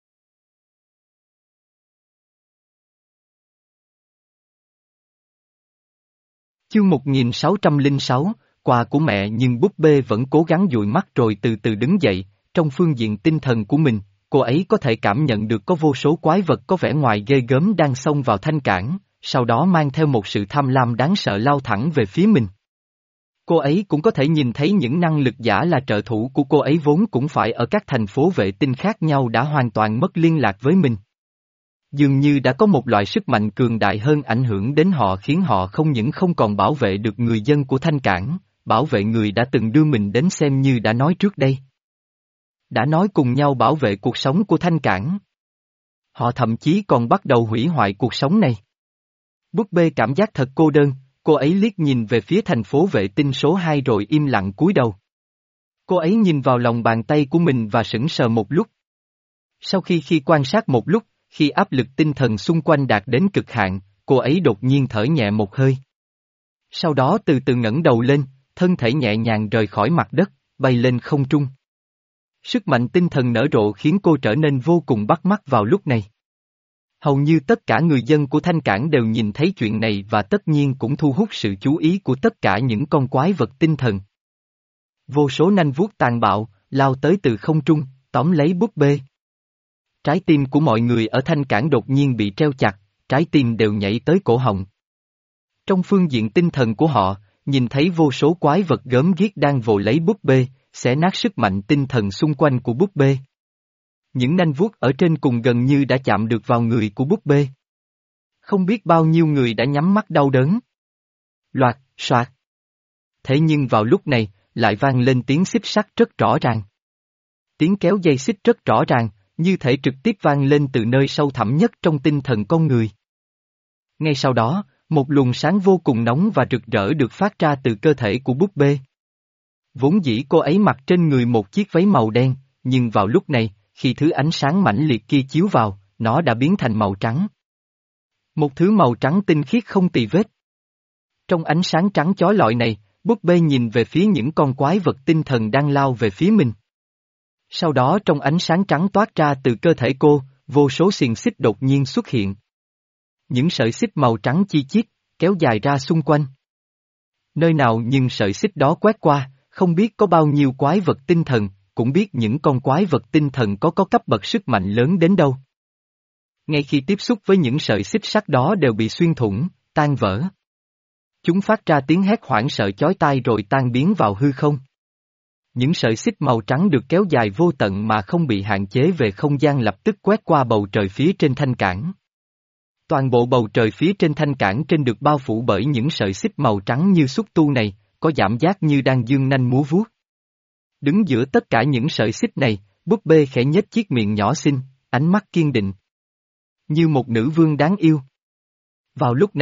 Chương một nghìn sáu trăm lẻ sáu, quà của mẹ, nhưng búp bê vẫn cố gắng dụi mắt rồi từ từ đứng dậy, trong phương diện tinh thần của mình, cô ấy có thể cảm nhận được có vô số quái vật có vẻ ngoài ghê gớm đang xông vào Thanh Cảng, sau đó mang theo một sự tham lam đáng sợ lao thẳng về phía mình. Cô ấy cũng có thể nhìn thấy những năng lực giả là trợ thủ của cô ấy vốn cũng phải ở các thành phố vệ tinh khác nhau đã hoàn toàn mất liên lạc với mình. Dường như đã có một loại sức mạnh cường đại hơn ảnh hưởng đến họ, khiến họ không những không còn bảo vệ được người dân của Thanh Cảng, bảo vệ người đã từng đưa mình đến xem như đã nói trước đây. Đã nói cùng nhau bảo vệ cuộc sống của Thanh Cảng. Họ thậm chí còn bắt đầu hủy hoại cuộc sống này. Búp bê cảm giác thật cô đơn, cô ấy liếc nhìn về phía thành phố vệ tinh số hai rồi im lặng cúi đầu. Cô ấy nhìn vào lòng bàn tay của mình và sững sờ một lúc. Sau khi khi quan sát một lúc, khi áp lực tinh thần xung quanh đạt đến cực hạn, cô ấy đột nhiên thở nhẹ một hơi. Sau đó từ từ ngẩng đầu lên, thân thể nhẹ nhàng rời khỏi mặt đất, bay lên không trung. Sức mạnh tinh thần nở rộ khiến cô trở nên vô cùng bắt mắt vào lúc này. Hầu như tất cả người dân của Thanh Cảng đều nhìn thấy chuyện này và tất nhiên cũng thu hút sự chú ý của tất cả những con quái vật tinh thần. Vô số nanh vuốt tàn bạo, lao tới từ không trung, tóm lấy búp bê. Trái tim của mọi người ở Thanh Cảng đột nhiên bị treo chặt, trái tim đều nhảy tới cổ họng. Trong phương diện tinh thần của họ, nhìn thấy vô số quái vật gớm ghiếc đang vồ lấy búp bê, xé nát sức mạnh tinh thần xung quanh của búp bê. Những nanh vuốt ở trên cùng gần như đã chạm được vào người của búp bê. Không biết bao nhiêu người đã nhắm mắt đau đớn. Loạt, soạt. Thế nhưng vào lúc này, lại vang lên tiếng xích sắt rất rõ ràng. Tiếng kéo dây xích rất rõ ràng, như thể trực tiếp vang lên từ nơi sâu thẳm nhất trong tinh thần con người. Ngay sau đó, một luồng sáng vô cùng nóng và rực rỡ được phát ra từ cơ thể của búp bê. Vốn dĩ cô ấy mặc trên người một chiếc váy màu đen, nhưng vào lúc này, khi thứ ánh sáng mãnh liệt kia chiếu vào, nó đã biến thành màu trắng. Một thứ màu trắng tinh khiết không tì vết. Trong ánh sáng trắng chói lọi này, búp bê nhìn về phía những con quái vật tinh thần đang lao về phía mình. Sau đó trong ánh sáng trắng toát ra từ cơ thể cô, vô số xiềng xích đột nhiên xuất hiện. Những sợi xích màu trắng chi chít, kéo dài ra xung quanh. Nơi nào nhưng sợi xích đó quét qua, không biết có bao nhiêu quái vật tinh thần, cũng biết những con quái vật tinh thần có có cấp bậc sức mạnh lớn đến đâu. Ngay khi tiếp xúc với những sợi xích sắt đó đều bị xuyên thủng, tan vỡ. Chúng phát ra tiếng hét hoảng sợ chói tai rồi tan biến vào hư không. Những sợi xích màu trắng được kéo dài vô tận mà không bị hạn chế về không gian lập tức quét qua bầu trời phía trên Thanh Cảng. Toàn bộ bầu trời phía trên Thanh Cảng trên được bao phủ bởi những sợi xích màu trắng như xúc tu này, có cảm giác như đang dương nanh múa vuốt. Đứng giữa tất cả những sợi xích này, búp bê khẽ nhếch chiếc miệng nhỏ xinh, ánh mắt kiên định. Như một nữ vương đáng yêu. Vào lúc này,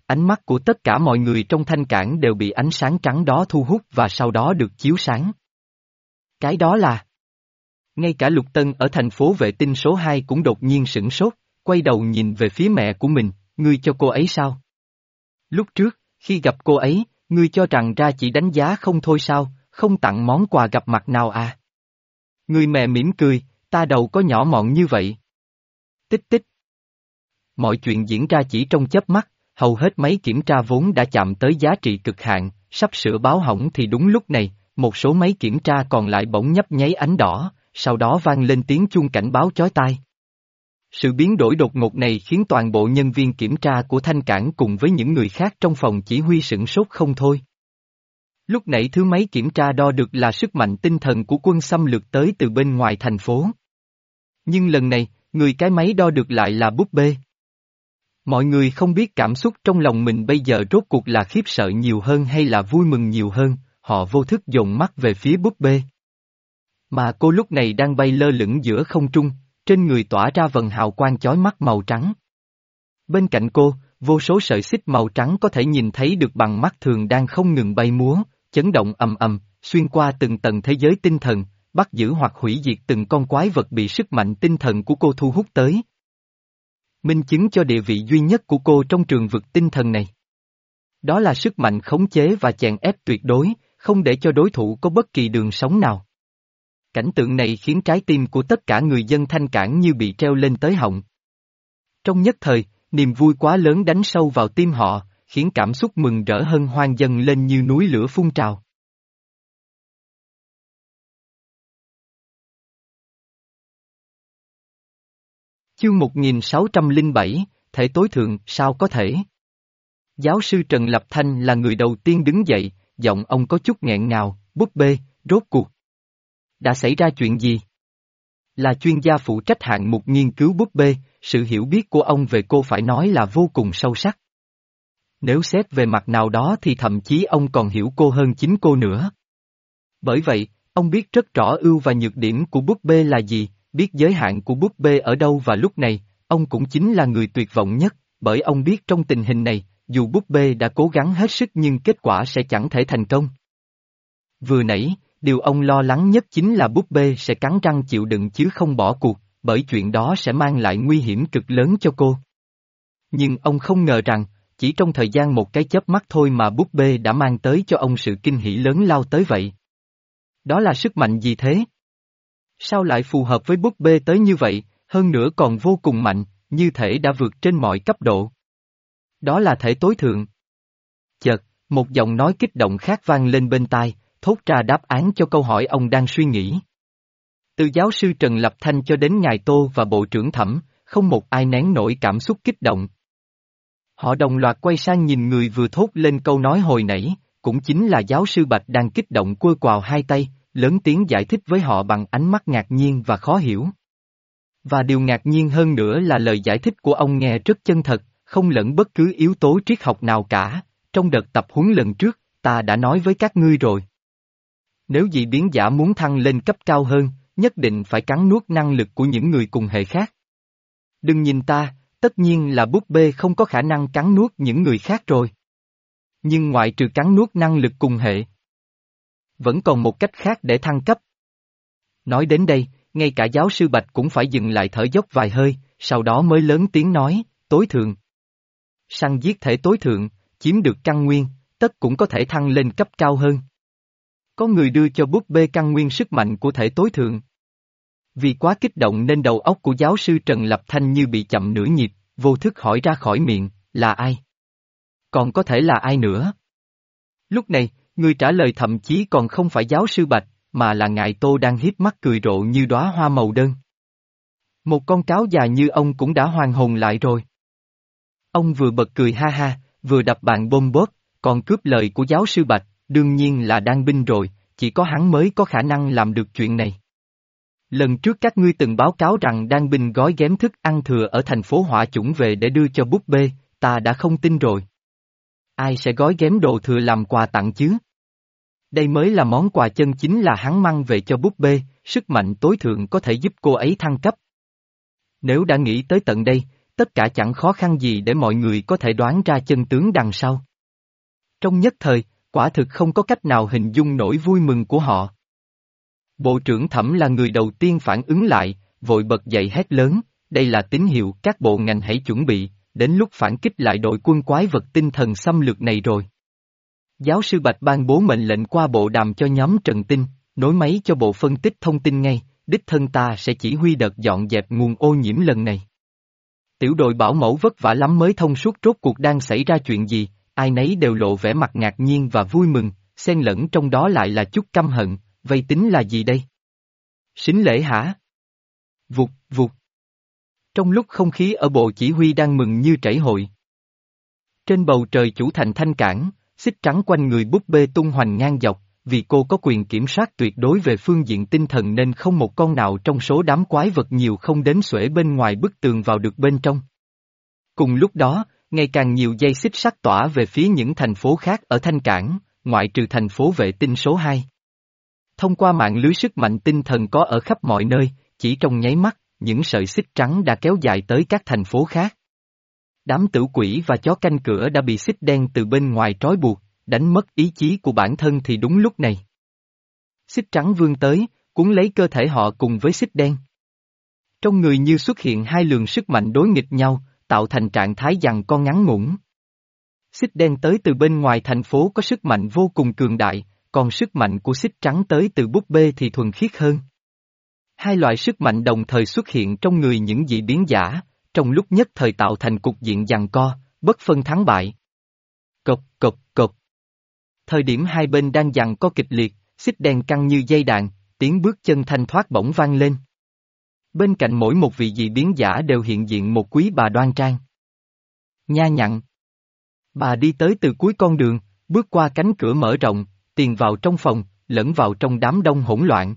ánh mắt của tất cả mọi người trong thanh cảng đều bị ánh sáng trắng đó thu hút và sau đó được chiếu sáng. Cái đó là... Ngay cả Lục Tân ở thành phố vệ tinh số hai cũng đột nhiên sửng sốt, quay đầu nhìn về phía mẹ của mình, ngươi cho cô ấy sao? Lúc trước, khi gặp cô ấy, ngươi cho rằng ra chỉ đánh giá không thôi sao, không tặng món quà gặp mặt nào à? Người mẹ mỉm cười, ta đầu có nhỏ mọn như vậy. Tích tích. Mọi chuyện diễn ra chỉ trong chớp mắt, hầu hết máy kiểm tra vốn đã chạm tới giá trị cực hạn, sắp sửa báo hỏng thì đúng lúc này, một số máy kiểm tra còn lại bỗng nhấp nháy ánh đỏ, sau đó vang lên tiếng chuông cảnh báo chói tai. Sự biến đổi đột ngột này khiến toàn bộ nhân viên kiểm tra của Thanh Cảng cùng với những người khác trong phòng chỉ huy sửng sốt không thôi. Lúc nãy thứ máy kiểm tra đo được là sức mạnh tinh thần của quân xâm lược tới từ bên ngoài thành phố. Nhưng lần này, người cái máy đo được lại là búp bê. Mọi người không biết cảm xúc trong lòng mình bây giờ rốt cuộc là khiếp sợ nhiều hơn hay là vui mừng nhiều hơn, họ vô thức dồn mắt về phía búp bê. Mà cô lúc này đang bay lơ lửng giữa không trung, trên người tỏa ra vầng hào quang chói mắt màu trắng. Bên cạnh cô, vô số sợi xích màu trắng có thể nhìn thấy được bằng mắt thường đang không ngừng bay múa, chấn động ầm ầm, xuyên qua từng tầng thế giới tinh thần, bắt giữ hoặc hủy diệt từng con quái vật bị sức mạnh tinh thần của cô thu hút tới. Minh chứng cho địa vị duy nhất của cô trong trường vực tinh thần này. Đó là sức mạnh khống chế và chèn ép tuyệt đối, không để cho đối thủ có bất kỳ đường sống nào. Cảnh tượng này khiến trái tim của tất cả người dân Thanh Cảng như bị treo lên tới họng. Trong nhất thời, niềm vui quá lớn đánh sâu vào tim họ, khiến cảm xúc mừng rỡ hân hoan dâng lên như núi lửa phun trào. Chương một nghìn sáu trăm lẻ bảy, thể tối thượng, sao có thể? Giáo sư Trần Lập Thanh là người đầu tiên đứng dậy, giọng ông có chút nghẹn ngào, búp bê, rốt cuộc. Đã xảy ra chuyện gì? Là chuyên gia phụ trách hạng mục nghiên cứu búp bê, sự hiểu biết của ông về cô phải nói là vô cùng sâu sắc. Nếu xét về mặt nào đó thì thậm chí ông còn hiểu cô hơn chính cô nữa. Bởi vậy, ông biết rất rõ ưu và nhược điểm của búp bê là gì, biết giới hạn của búp bê ở đâu và lúc này, ông cũng chính là người tuyệt vọng nhất, bởi ông biết trong tình hình này, dù búp bê đã cố gắng hết sức nhưng kết quả sẽ chẳng thể thành công. Vừa nãy, điều ông lo lắng nhất chính là búp bê sẽ cắn răng chịu đựng chứ không bỏ cuộc, bởi chuyện đó sẽ mang lại nguy hiểm cực lớn cho cô. Nhưng ông không ngờ rằng, chỉ trong thời gian một cái chớp mắt thôi mà búp bê đã mang tới cho ông sự kinh hỉ lớn lao tới vậy. Đó là sức mạnh gì thế? Sao lại phù hợp với búp bê tới như vậy, hơn nữa còn vô cùng mạnh, như thể đã vượt trên mọi cấp độ. Đó là thể tối thượng. Chợt, một giọng nói kích động khác vang lên bên tai, thốt ra đáp án cho câu hỏi ông đang suy nghĩ. Từ giáo sư Trần Lập Thanh cho đến ngài Tô và Bộ trưởng Thẩm, không một ai nén nổi cảm xúc kích động. Họ đồng loạt quay sang nhìn người vừa thốt lên câu nói hồi nãy, cũng chính là giáo sư Bạch đang kích động quơ quào hai tay, lớn tiếng giải thích với họ bằng ánh mắt ngạc nhiên và khó hiểu. Và điều ngạc nhiên hơn nữa là lời giải thích của ông nghe rất chân thật, không lẫn bất cứ yếu tố triết học nào cả. Trong đợt tập huấn lần trước, ta đã nói với các ngươi rồi. Nếu dị biến giả muốn thăng lên cấp cao hơn, nhất định phải cắn nuốt năng lực của những người cùng hệ khác. Đừng nhìn ta, tất nhiên là búp bê không có khả năng cắn nuốt những người khác rồi. Nhưng ngoại trừ cắn nuốt năng lực cùng hệ, vẫn còn một cách khác để thăng cấp. Nói đến đây, ngay cả giáo sư Bạch cũng phải dừng lại thở dốc vài hơi, sau đó mới lớn tiếng nói, tối thượng. Săn giết thể tối thượng, chiếm được căn nguyên, tất cũng có thể thăng lên cấp cao hơn. Có người đưa cho búp bê căn nguyên sức mạnh của thể tối thượng. Vì quá kích động nên đầu óc của giáo sư Trần Lập Thanh như bị chậm nửa nhịp, vô thức hỏi ra khỏi miệng, là ai? Còn có thể là ai nữa? Lúc này, người trả lời thậm chí còn không phải giáo sư Bạch, mà là ngài Tô đang hiếp mắt cười rộ như đóa hoa màu đơn. Một con cáo già như ông cũng đã hoàn hồn lại rồi. Ông vừa bật cười ha ha, vừa đập bàn bôm bóp, còn cướp lời của giáo sư Bạch, đương nhiên là đang binh rồi, chỉ có hắn mới có khả năng làm được chuyện này. Lần trước các ngươi từng báo cáo rằng đang binh gói ghém thức ăn thừa ở thành phố Hỏa Chủng về để đưa cho búp bê, ta đã không tin rồi. Ai sẽ gói ghém đồ thừa làm quà tặng chứ? Đây mới là món quà chân chính là hắn mang về cho búp bê, sức mạnh tối thượng có thể giúp cô ấy thăng cấp. Nếu đã nghĩ tới tận đây, tất cả chẳng khó khăn gì để mọi người có thể đoán ra chân tướng đằng sau. Trong nhất thời, quả thực không có cách nào hình dung nỗi vui mừng của họ. Bộ trưởng Thẩm là người đầu tiên phản ứng lại, vội bật dậy hét lớn, đây là tín hiệu, các bộ ngành hãy chuẩn bị, đến lúc phản kích lại đội quân quái vật tinh thần xâm lược này rồi. Giáo sư Bạch ban bố mệnh lệnh qua bộ đàm cho nhóm Trần Tinh, nối máy cho bộ phân tích thông tin ngay, đích thân ta sẽ chỉ huy đợt dọn dẹp nguồn ô nhiễm lần này. Tiểu đội bảo mẫu vất vả lắm mới thông suốt rốt cuộc đang xảy ra chuyện gì, ai nấy đều lộ vẻ mặt ngạc nhiên và vui mừng, xen lẫn trong đó lại là chút căm hận, vây tính là gì đây? Sính lễ hả? Vụt, vụt. Trong lúc không khí ở bộ chỉ huy đang mừng như chảy hội. Trên bầu trời chủ thành Thanh Cảng, xích trắng quanh người búp bê tung hoành ngang dọc, vì cô có quyền kiểm soát tuyệt đối về phương diện tinh thần nên không một con nào trong số đám quái vật nhiều không đến xuể bên ngoài bức tường vào được bên trong. Cùng lúc đó, ngày càng nhiều dây xích sắt tỏa về phía những thành phố khác ở Thanh Cảng, ngoại trừ thành phố vệ tinh số hai. Thông qua mạng lưới sức mạnh tinh thần có ở khắp mọi nơi, chỉ trong nháy mắt, những sợi xích trắng đã kéo dài tới các thành phố khác. Đám tử quỷ và chó canh cửa đã bị xích đen từ bên ngoài trói buộc, đánh mất ý chí của bản thân thì đúng lúc này. Xích trắng vươn tới, cuốn lấy cơ thể họ cùng với xích đen. Trong người như xuất hiện hai luồng sức mạnh đối nghịch nhau, tạo thành trạng thái giằng co ngắn ngủn. Xích đen tới từ bên ngoài thành phố có sức mạnh vô cùng cường đại, còn sức mạnh của xích trắng tới từ búp bê thì thuần khiết hơn. Hai loại sức mạnh đồng thời xuất hiện trong người những dị biến giả, trong lúc nhất thời tạo thành cục diện giằng co, bất phân thắng bại. Cộc, cộc, cộc. Thời điểm hai bên đang giằng co kịch liệt, xích đen căng như dây đàn, tiếng bước chân thanh thoát bỗng vang lên. Bên cạnh mỗi một vị dị biến giả đều hiện diện một quý bà đoan trang. Nha nhặn. Bà đi tới từ cuối con đường, bước qua cánh cửa mở rộng, tiền vào trong phòng, lẫn vào trong đám đông hỗn loạn.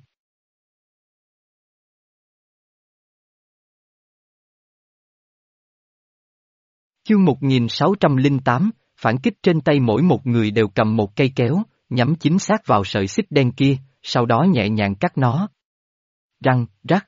Chương một nghìn sáu trăm lẻ tám, phản kích trên tay mỗi một người đều cầm một cây kéo, nhắm chính xác vào sợi xích đen kia, sau đó nhẹ nhàng cắt nó. Răng, rắc.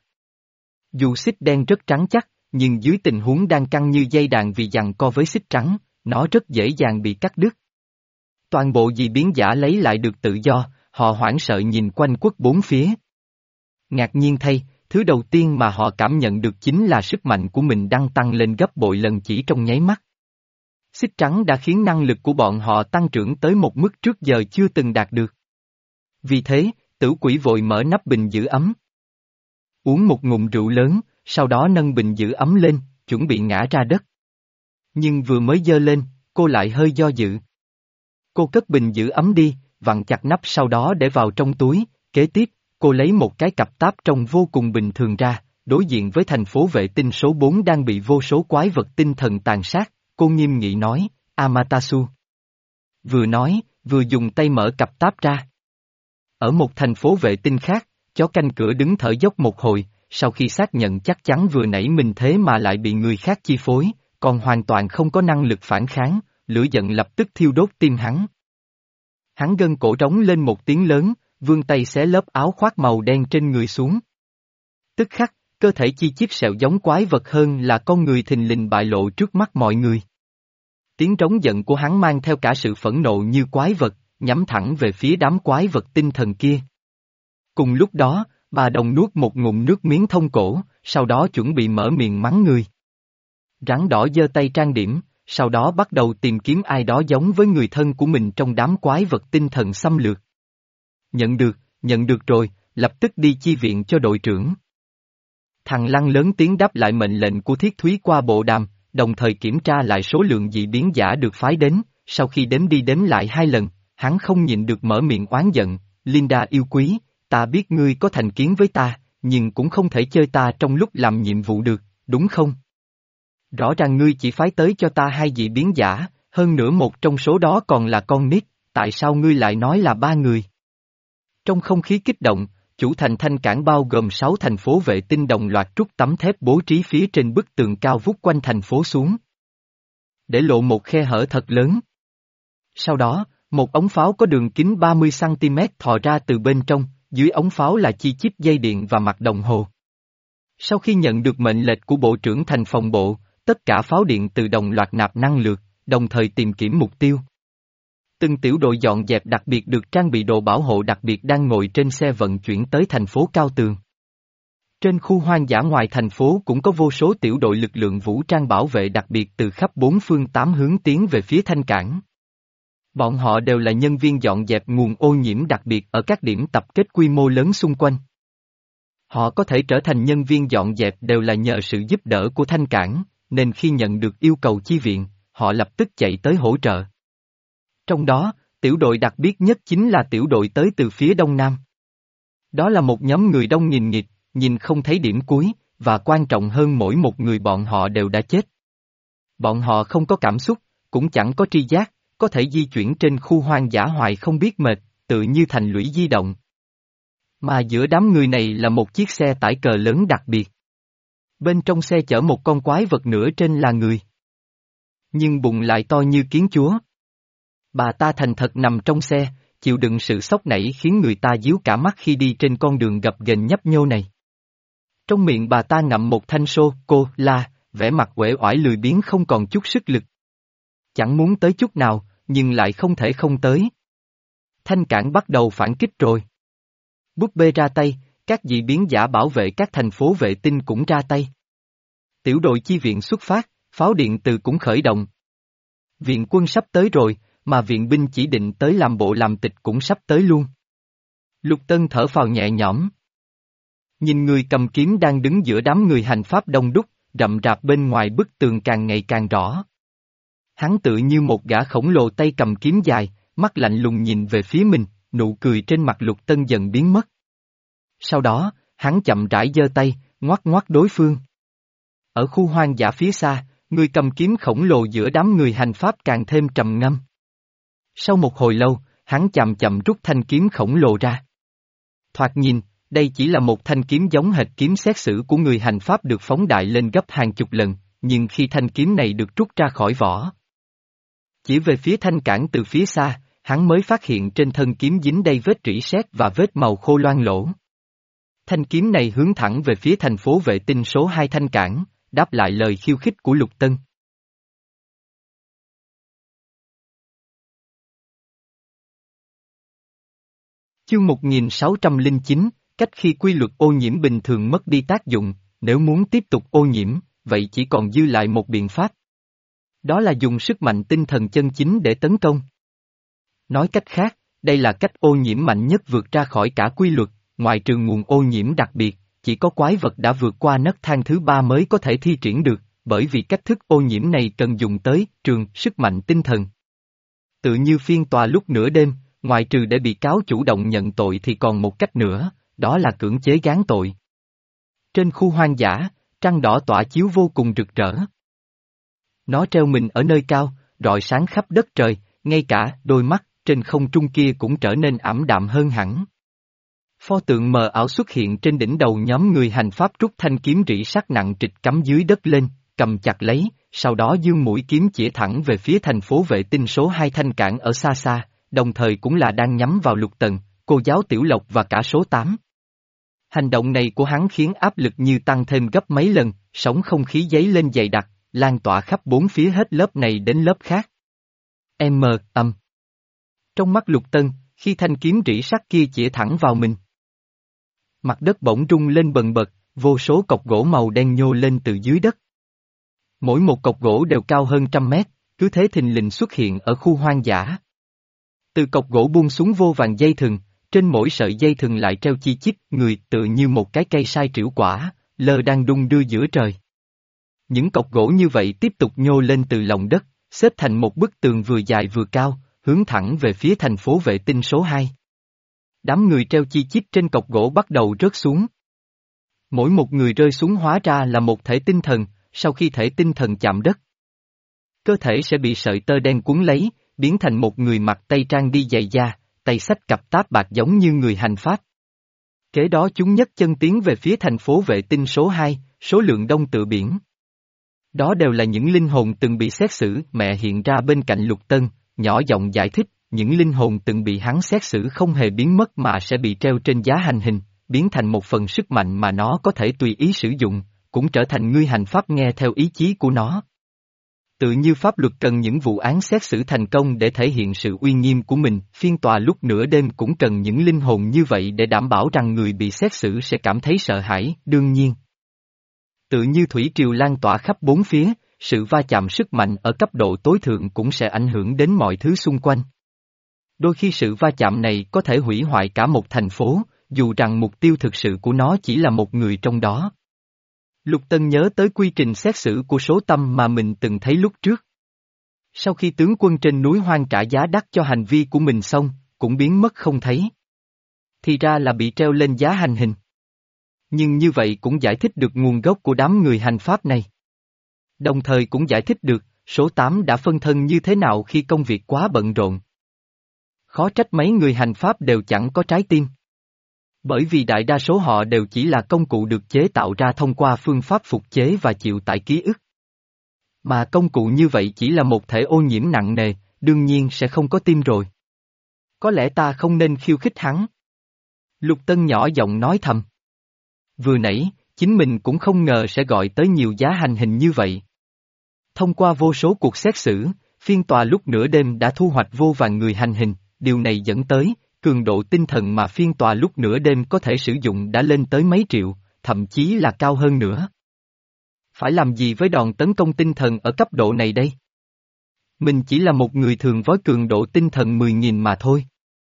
Dù xích đen rất trắng chắc, nhưng dưới tình huống đang căng như dây đàn vì giằng co với xích trắng, nó rất dễ dàng bị cắt đứt. Toàn bộ dị biến giả lấy lại được tự do, họ hoảng sợ nhìn quanh quất bốn phía. Ngạc nhiên thay, thứ đầu tiên mà họ cảm nhận được chính là sức mạnh của mình đang tăng lên gấp bội lần chỉ trong nháy mắt. Xích trắng đã khiến năng lực của bọn họ tăng trưởng tới một mức trước giờ chưa từng đạt được. Vì thế, tử quỷ vội mở nắp bình giữ ấm. Uống một ngụm rượu lớn, sau đó nâng bình giữ ấm lên, chuẩn bị ngã ra đất. Nhưng vừa mới giơ lên, cô lại hơi do dự. Cô cất bình giữ ấm đi, vặn chặt nắp sau đó để vào trong túi, kế tiếp, cô lấy một cái cặp táp trông vô cùng bình thường ra, đối diện với thành phố vệ tinh số bốn đang bị vô số quái vật tinh thần tàn sát, cô nghiêm nghị nói, Amaterasu. Vừa nói, vừa dùng tay mở cặp táp ra. Ở một thành phố vệ tinh khác, chó canh cửa đứng thở dốc một hồi, sau khi xác nhận chắc chắn vừa nãy mình thế mà lại bị người khác chi phối, còn hoàn toàn không có năng lực phản kháng, lửa giận lập tức thiêu đốt tim hắn. Hắn gân cổ trống lên một tiếng lớn, vươn tay xé lớp áo khoác màu đen trên người xuống. Tức khắc, cơ thể chi chít sẹo giống quái vật hơn là con người thình lình bại lộ trước mắt mọi người. Tiếng trống giận của hắn mang theo cả sự phẫn nộ như quái vật, nhắm thẳng về phía đám quái vật tinh thần kia. Cùng lúc đó, bà đồng nuốt một ngụm nước miếng thông cổ, sau đó chuẩn bị mở miệng mắng người. Rắn đỏ giơ tay trang điểm, sau đó bắt đầu tìm kiếm ai đó giống với người thân của mình trong đám quái vật tinh thần xâm lược. Nhận được, nhận được rồi, lập tức đi chi viện cho đội trưởng. Thằng Lăng lớn tiếng đáp lại mệnh lệnh của Thiết Thúy qua bộ đàm, đồng thời kiểm tra lại số lượng dị biến giả được phái đến, sau khi đếm đi đếm lại hai lần, hắn không nhịn được mở miệng oán giận, Linda yêu quý, ta biết ngươi có thành kiến với ta, nhưng cũng không thể chơi ta trong lúc làm nhiệm vụ được, đúng không? Rõ ràng ngươi chỉ phái tới cho ta hai dị biến giả, hơn nữa một trong số đó còn là con nít, tại sao ngươi lại nói là ba người? Trong không khí kích động, chủ thành Thanh Cảng bao gồm sáu thành phố vệ tinh đồng loạt trút tấm thép bố trí phía trên bức tường cao vút quanh thành phố xuống. Để lộ một khe hở thật lớn. Sau đó, một ống pháo có đường kính ba mươi xăng-ti-mét thò ra từ bên trong, dưới ống pháo là chi chít dây điện và mặt đồng hồ. Sau khi nhận được mệnh lệnh của Bộ trưởng Thành phòng bộ, tất cả pháo điện tự động loạt nạp năng lượng, đồng thời tìm kiếm mục tiêu. Từng tiểu đội dọn dẹp đặc biệt được trang bị đồ bảo hộ đặc biệt đang ngồi trên xe vận chuyển tới thành phố Cao Tường. Trên khu hoang dã ngoài thành phố cũng có vô số tiểu đội lực lượng vũ trang bảo vệ đặc biệt từ khắp bốn phương tám hướng tiến về phía Thanh Cảng. Bọn họ đều là nhân viên dọn dẹp nguồn ô nhiễm đặc biệt ở các điểm tập kết quy mô lớn xung quanh. Họ có thể trở thành nhân viên dọn dẹp đều là nhờ sự giúp đỡ của Thanh Cảng, nên khi nhận được yêu cầu chi viện, họ lập tức chạy tới hỗ trợ. Trong đó, tiểu đội đặc biệt nhất chính là tiểu đội tới từ phía đông nam. Đó là một nhóm người đông nghìn nghịt, nhìn không thấy điểm cuối, và quan trọng hơn mỗi một người bọn họ đều đã chết. Bọn họ không có cảm xúc, cũng chẳng có tri giác, có thể di chuyển trên khu hoang dã hoài không biết mệt, tự như thành lũy di động. Mà giữa đám người này là một chiếc xe tải cờ lớn đặc biệt. Bên trong xe chở một con quái vật nửa trên là người. Nhưng bụng lại to như kiến chúa. Bà ta thành thật nằm trong xe, chịu đựng sự sốc nảy khiến người ta díu cả mắt khi đi trên con đường gập ghềnh nhấp nhô này. Trong miệng bà ta ngậm một thanh sô, cô, la, vẻ mặt uể oải lười biếng không còn chút sức lực. Chẳng muốn tới chút nào, nhưng lại không thể không tới. Thanh Cảng bắt đầu phản kích rồi. Búp bê ra tay, các dị biến giả bảo vệ các thành phố vệ tinh cũng ra tay. Tiểu đội chi viện xuất phát, pháo điện từ cũng khởi động. Viện quân sắp tới rồi, mà viện binh chỉ định tới làm bộ làm tịch cũng sắp tới luôn. Lục Tân thở phào nhẹ nhõm. Nhìn người cầm kiếm đang đứng giữa đám người hành pháp đông đúc, rậm rạp bên ngoài bức tường càng ngày càng rõ. Hắn tự như một gã khổng lồ tay cầm kiếm dài, mắt lạnh lùng nhìn về phía mình, nụ cười trên mặt Lục Tân dần biến mất. Sau đó, hắn chậm rãi giơ tay, ngoắc ngoắc đối phương. Ở khu hoang dã phía xa, người cầm kiếm khổng lồ giữa đám người hành pháp càng thêm trầm ngâm. Sau một hồi lâu, hắn chậm chậm rút thanh kiếm khổng lồ ra. Thoạt nhìn, đây chỉ là một thanh kiếm giống hệt kiếm xét xử của người hành pháp được phóng đại lên gấp hàng chục lần, nhưng khi thanh kiếm này được rút ra khỏi vỏ, chỉ về phía Thanh Cảng từ phía xa, hắn mới phát hiện trên thân kiếm dính đầy vết rỉ sét và vết màu khô loang lỗ. Thanh kiếm này hướng thẳng về phía thành phố vệ tinh số hai Thanh Cảng, đáp lại lời khiêu khích của Lục Tân. Chương một nghìn sáu trăm lẻ chín, cách khi quy luật ô nhiễm bình thường mất đi tác dụng, nếu muốn tiếp tục ô nhiễm, vậy chỉ còn dư lại một biện pháp. Đó là dùng sức mạnh tinh thần chân chính để tấn công. Nói cách khác, đây là cách ô nhiễm mạnh nhất vượt ra khỏi cả quy luật, ngoài trừ nguồn ô nhiễm đặc biệt, chỉ có quái vật đã vượt qua nấc thang thứ ba mới có thể thi triển được, bởi vì cách thức ô nhiễm này cần dùng tới trường sức mạnh tinh thần. Tự như phiên tòa lúc nửa đêm, ngoài trừ để bị cáo chủ động nhận tội thì còn một cách nữa, đó là cưỡng chế gán tội. Trên khu hoang dã, trăng đỏ tỏa chiếu vô cùng rực rỡ. Nó treo mình ở nơi cao, rọi sáng khắp đất trời, ngay cả đôi mắt trên không trung kia cũng trở nên ảm đạm hơn hẳn. Pho tượng mờ ảo xuất hiện trên đỉnh đầu nhóm người hành pháp rút thanh kiếm rỉ sắt nặng trịch cắm dưới đất lên, cầm chặt lấy, sau đó dương mũi kiếm chĩa thẳng về phía thành phố vệ tinh số hai Thanh Cảng ở xa xa, đồng thời cũng là đang nhắm vào Lục Tần, cô giáo Tiểu Lộc và cả số tám. Hành động này của hắn khiến áp lực như tăng thêm gấp mấy lần, sóng không khí dấy lên dày đặc, lan tỏa khắp bốn phía hết lớp này đến lớp khác. M, âm. Trong mắt Lục Tân, khi thanh kiếm rỉ sắt kia chĩa thẳng vào mình, mặt đất bỗng rung lên bần bật, vô số cọc gỗ màu đen nhô lên từ dưới đất. Mỗi một cọc gỗ đều cao hơn trăm mét, cứ thế thình lình xuất hiện ở khu hoang dã. Từ cọc gỗ buông xuống vô vàng dây thừng, trên mỗi sợi dây thừng lại treo chi chít người tự như một cái cây sai trĩu quả, lơ đang đung đưa giữa trời. Những cọc gỗ như vậy tiếp tục nhô lên từ lòng đất, xếp thành một bức tường vừa dài vừa cao, hướng thẳng về phía thành phố vệ tinh số hai. Đám người treo chi chít trên cọc gỗ bắt đầu rớt xuống. Mỗi một người rơi xuống hóa ra là một thể tinh thần, sau khi thể tinh thần chạm đất, cơ thể sẽ bị sợi tơ đen cuốn lấy, biến thành một người mặc tây trang đi giày da, tay xách cặp táp bạc giống như người hành pháp. Kế đó chúng nhấc chân tiến về phía thành phố vệ tinh số hai, số lượng đông tự biển. Đó đều là những linh hồn từng bị xét xử, mẹ hiện ra bên cạnh Lục Tân, nhỏ giọng giải thích, những linh hồn từng bị hắn xét xử không hề biến mất mà sẽ bị treo trên giá hành hình, biến thành một phần sức mạnh mà nó có thể tùy ý sử dụng, cũng trở thành ngươi hành pháp nghe theo ý chí của nó. Tự như pháp luật cần những vụ án xét xử thành công để thể hiện sự uy nghiêm của mình, phiên tòa lúc nửa đêm cũng cần những linh hồn như vậy để đảm bảo rằng người bị xét xử sẽ cảm thấy sợ hãi, đương nhiên. Tự như thủy triều lan tỏa khắp bốn phía, sự va chạm sức mạnh ở cấp độ tối thượng cũng sẽ ảnh hưởng đến mọi thứ xung quanh. Đôi khi sự va chạm này có thể hủy hoại cả một thành phố, dù rằng mục tiêu thực sự của nó chỉ là một người trong đó. Lục Tân nhớ tới quy trình xét xử của số tâm mà mình từng thấy lúc trước. Sau khi tướng quân trên núi hoang trả giá đắt cho hành vi của mình xong, cũng biến mất không thấy. Thì ra là bị treo lên giá hành hình. Nhưng như vậy cũng giải thích được nguồn gốc của đám người hành pháp này. Đồng thời cũng giải thích được, số tám đã phân thân như thế nào khi công việc quá bận rộn. Khó trách mấy người hành pháp đều chẳng có trái tim. Bởi vì đại đa số họ đều chỉ là công cụ được chế tạo ra thông qua phương pháp phục chế và chịu tải ký ức. Mà công cụ như vậy chỉ là một thể ô nhiễm nặng nề, đương nhiên sẽ không có tim rồi. Có lẽ ta không nên khiêu khích hắn. Lục Tân nhỏ giọng nói thầm. Vừa nãy, chính mình cũng không ngờ sẽ gọi tới nhiều giá hành hình như vậy. Thông qua vô số cuộc xét xử, phiên tòa lúc nửa đêm đã thu hoạch vô vàn người hành hình, điều này dẫn tới, cường độ tinh thần mà phiên tòa lúc nửa đêm có thể sử dụng đã lên tới mấy triệu, thậm chí là cao hơn nữa. Phải làm gì với đòn tấn công tinh thần ở cấp độ này đây? Mình chỉ là một người thường với cường độ tinh thần mười nghìn mà thôi.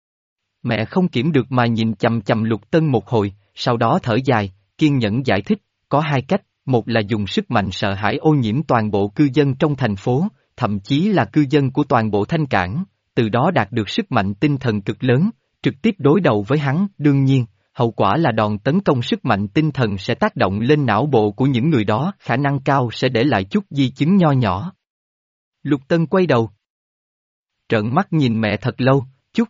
Mẹ không kiểm được mà nhìn chằm chằm Lục Tân một hồi, sau đó thở dài, kiên nhẫn giải thích, có hai cách, một là dùng sức mạnh sợ hãi ô nhiễm toàn bộ cư dân trong thành phố, thậm chí là cư dân của toàn bộ Thanh Cảng, từ đó đạt được sức mạnh tinh thần cực lớn, trực tiếp đối đầu với hắn, đương nhiên, hậu quả là đòn tấn công sức mạnh tinh thần sẽ tác động lên não bộ của những người đó, khả năng cao sẽ để lại chút di chứng nho nhỏ. Lục Tân quay đầu. Trợn mắt nhìn mẹ thật lâu, chút.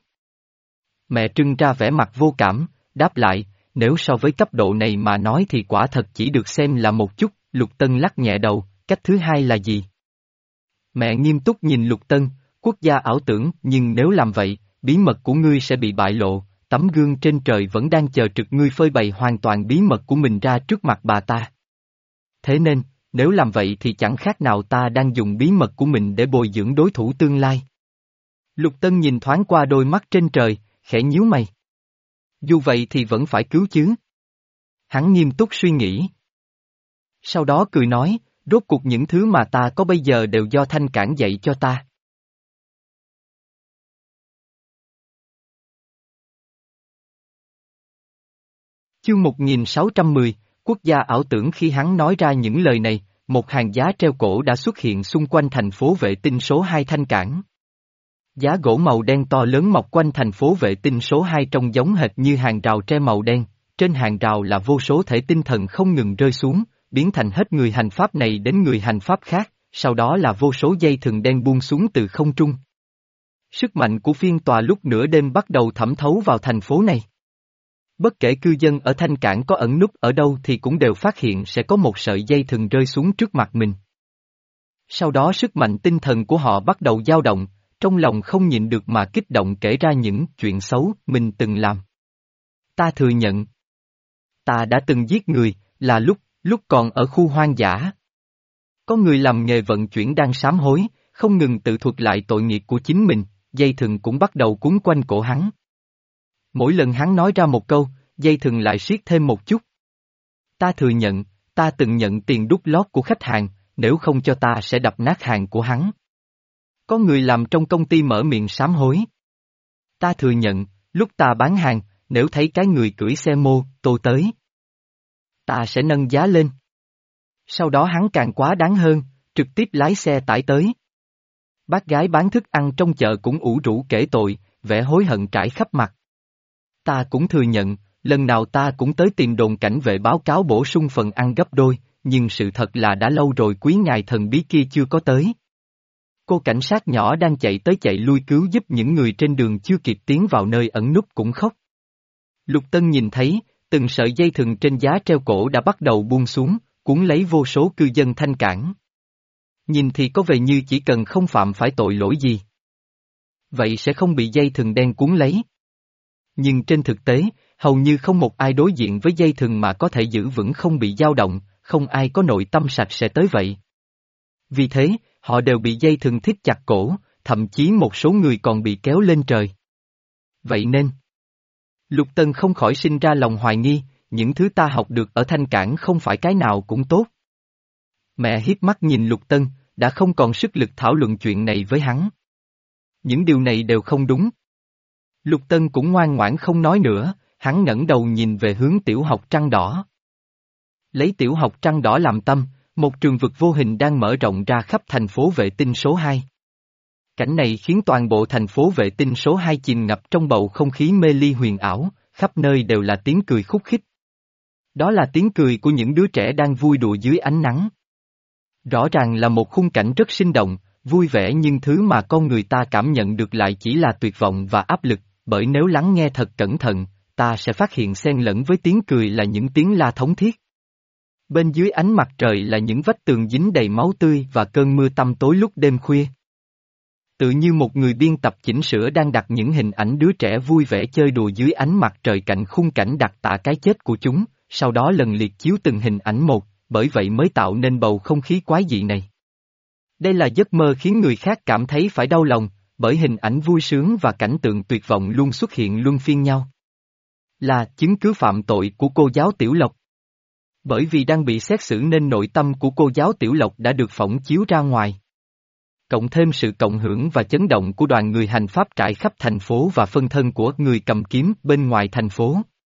Mẹ trưng ra vẻ mặt vô cảm, đáp lại, nếu so với cấp độ này mà nói thì quả thật chỉ được xem là một chút, Lục Tân lắc nhẹ đầu, cách thứ hai là gì? Mẹ nghiêm túc nhìn Lục Tân, quốc gia ảo tưởng, nhưng nếu làm vậy, bí mật của ngươi sẽ bị bại lộ, tấm gương trên trời vẫn đang chờ trực ngươi phơi bày hoàn toàn bí mật của mình ra trước mặt bà ta. Thế nên, nếu làm vậy thì chẳng khác nào ta đang dùng bí mật của mình để bồi dưỡng đối thủ tương lai. Lục Tân nhìn thoáng qua đôi mắt trên trời, khẽ nhíu mày. Dù vậy thì vẫn phải cứu chứ. Hắn nghiêm túc suy nghĩ. Sau đó cười nói, rốt cuộc những thứ mà ta có bây giờ đều do Thanh Cảng dạy cho ta. Chương một nghìn sáu trăm mười, quốc gia ảo tưởng. Khi hắn nói ra những lời này, một hàng giá treo cổ đã xuất hiện xung quanh thành phố vệ tinh số hai Thanh Cảng. Giá gỗ màu đen to lớn mọc quanh thành phố vệ tinh số hai trông giống hệt như hàng rào tre màu đen, trên hàng rào là vô số thể tinh thần không ngừng rơi xuống, biến thành hết người hành pháp này đến người hành pháp khác, sau đó là vô số dây thừng đen buông xuống từ không trung. Sức mạnh của phiên tòa lúc nửa đêm bắt đầu thẩm thấu vào thành phố này. Bất kể cư dân ở Thanh Cảng có ẩn núp ở đâu thì cũng đều phát hiện sẽ có một sợi dây thừng rơi xuống trước mặt mình. Sau đó sức mạnh tinh thần của họ bắt đầu dao động, trong lòng không nhịn được mà kích động kể ra những chuyện xấu mình từng làm. Ta thừa nhận. Ta đã từng giết người, là lúc, lúc còn ở khu hoang dã. Có người làm nghề vận chuyển đang sám hối, không ngừng tự thuật lại tội nghiệp của chính mình, dây thừng cũng bắt đầu quấn quanh cổ hắn. Mỗi lần hắn nói ra một câu, dây thừng lại siết thêm một chút. Ta thừa nhận, ta từng nhận tiền đút lót của khách hàng, nếu không cho ta sẽ đập nát hàng của hắn. Có người làm trong công ty mở miệng sám hối. Ta thừa nhận, lúc ta bán hàng, nếu thấy cái người cưỡi xe mô tô tới, ta sẽ nâng giá lên. Sau đó hắn càng quá đáng hơn, trực tiếp lái xe tải tới. Bác gái bán thức ăn trong chợ cũng ủ rũ kể tội, vẻ hối hận trải khắp mặt. Ta cũng thừa nhận, lần nào ta cũng tới tìm đồn cảnh vệ báo cáo bổ sung phần ăn gấp đôi, nhưng sự thật là đã lâu rồi quý ngài thần bí kia chưa có tới. Cô cảnh sát nhỏ đang chạy tới chạy lui cứu giúp những người trên đường chưa kịp tiến vào nơi ẩn núp cũng khóc. Lục Tân nhìn thấy, từng sợi dây thừng trên giá treo cổ đã bắt đầu buông xuống, cuốn lấy vô số cư dân Thanh Cảng. Nhìn thì có vẻ như chỉ cần không phạm phải tội lỗi gì, vậy sẽ không bị dây thừng đen cuốn lấy. Nhưng trên thực tế, hầu như không một ai đối diện với dây thừng mà có thể giữ vững không bị dao động, không ai có nội tâm sạch sẽ tới vậy. Vì thế, họ đều bị dây thừng thít chặt cổ, thậm chí một số người còn bị kéo lên trời. Vậy nên, Lục Tân không khỏi sinh ra lòng hoài nghi, những thứ ta học được ở Thanh Cảng không phải cái nào cũng tốt. Mẹ hiếp mắt nhìn Lục Tân, đã không còn sức lực thảo luận chuyện này với hắn. Những điều này đều không đúng. Lục Tân cũng ngoan ngoãn không nói nữa, hắn ngẩng đầu nhìn về hướng tiểu học Trăng Đỏ. Lấy tiểu học Trăng Đỏ làm tâm, một trường vực vô hình đang mở rộng ra khắp thành phố vệ tinh số hai. Cảnh này khiến toàn bộ thành phố vệ tinh số hai chìm ngập trong bầu không khí mê ly huyền ảo, khắp nơi đều là tiếng cười khúc khích. Đó là tiếng cười của những đứa trẻ đang vui đùa dưới ánh nắng. Rõ ràng là một khung cảnh rất sinh động, vui vẻ nhưng thứ mà con người ta cảm nhận được lại chỉ là tuyệt vọng và áp lực, bởi nếu lắng nghe thật cẩn thận, ta sẽ phát hiện xen lẫn với tiếng cười là những tiếng la thống thiết. Bên dưới ánh mặt trời là những vách tường dính đầy máu tươi và cơn mưa tăm tối lúc đêm khuya. Tự như một người biên tập chỉnh sửa đang đặt những hình ảnh đứa trẻ vui vẻ chơi đùa dưới ánh mặt trời cạnh khung cảnh đặc tả cái chết của chúng, sau đó lần liệt chiếu từng hình ảnh một, bởi vậy mới tạo nên bầu không khí quái dị này. Đây là giấc mơ khiến người khác cảm thấy phải đau lòng, bởi hình ảnh vui sướng và cảnh tượng tuyệt vọng luôn xuất hiện luân phiên nhau. Là chứng cứ phạm tội của cô giáo Tiểu Lộc. Bởi vì đang bị xét xử nên nội tâm của cô giáo Tiểu Lộc đã được phỏng chiếu ra ngoài. Cộng thêm sự cộng hưởng và chấn động của đoàn người hành pháp trải khắp thành phố và phân thân của người cầm kiếm bên ngoài thành phố.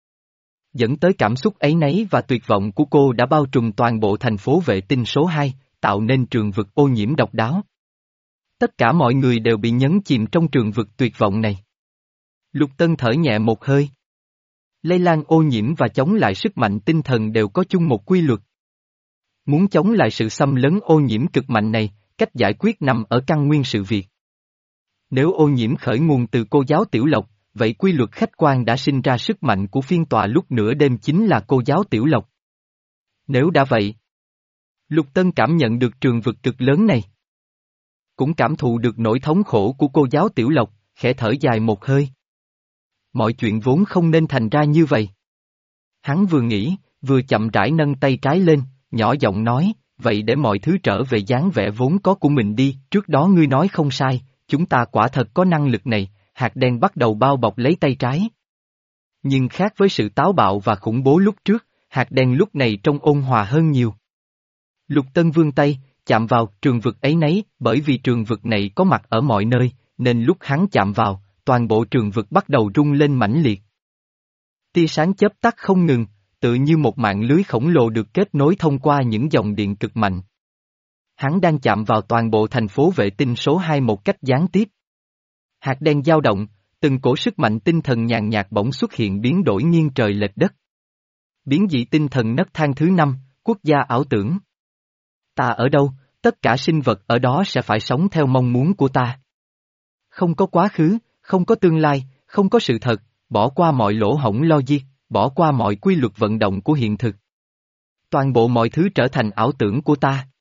Dẫn tới cảm xúc áy náy và tuyệt vọng của cô đã bao trùm toàn bộ thành phố vệ tinh số hai, tạo nên trường vực ô nhiễm độc đáo. Tất cả mọi người đều bị nhấn chìm trong trường vực tuyệt vọng này. Lục Tân thở nhẹ một hơi. Lây lan ô nhiễm và chống lại sức mạnh tinh thần đều có chung một quy luật. Muốn chống lại sự xâm lấn ô nhiễm cực mạnh này, cách giải quyết nằm ở căn nguyên sự việc. Nếu ô nhiễm khởi nguồn từ cô giáo Tiểu Lộc, vậy quy luật khách quan đã sinh ra sức mạnh của phiên tòa lúc nửa đêm chính là cô giáo Tiểu Lộc. Nếu đã vậy, Lục Tân cảm nhận được trường vực cực lớn này. Cũng cảm thụ được nỗi thống khổ của cô giáo Tiểu Lộc, khẽ thở dài một hơi. Mọi chuyện vốn không nên thành ra như vậy. Hắn vừa nghĩ, vừa chậm rãi nâng tay trái lên, nhỏ giọng nói, vậy để mọi thứ trở về dáng vẻ vốn có của mình đi, trước đó ngươi nói không sai, chúng ta quả thật có năng lực này, hạt đen bắt đầu bao bọc lấy tay trái. Nhưng khác với sự táo bạo và khủng bố lúc trước, hạt đen lúc này trông ôn hòa hơn nhiều. Lục Tân vươn tay, chạm vào trường vực ấy nấy, bởi vì trường vực này có mặt ở mọi nơi, nên lúc hắn chạm vào, toàn bộ trường vực bắt đầu rung lên mãnh liệt. Tia sáng chớp tắt không ngừng, tự như một mạng lưới khổng lồ được kết nối thông qua những dòng điện cực mạnh. Hắn đang chạm vào toàn bộ thành phố vệ tinh số hai một cách gián tiếp. Hạt đen dao động, từng cổ sức mạnh tinh thần nhàn nhạt bỗng xuất hiện biến đổi nghiêng trời lệch đất. Biến dị tinh thần nấc thang thứ năm, quốc gia ảo tưởng. Ta ở đâu, tất cả sinh vật ở đó sẽ phải sống theo mong muốn của ta. Không có quá khứ, không có tương lai, không có sự thật, bỏ qua mọi lỗ hổng logic, bỏ qua mọi quy luật vận động của hiện thực. Toàn bộ mọi thứ trở thành ảo tưởng của ta.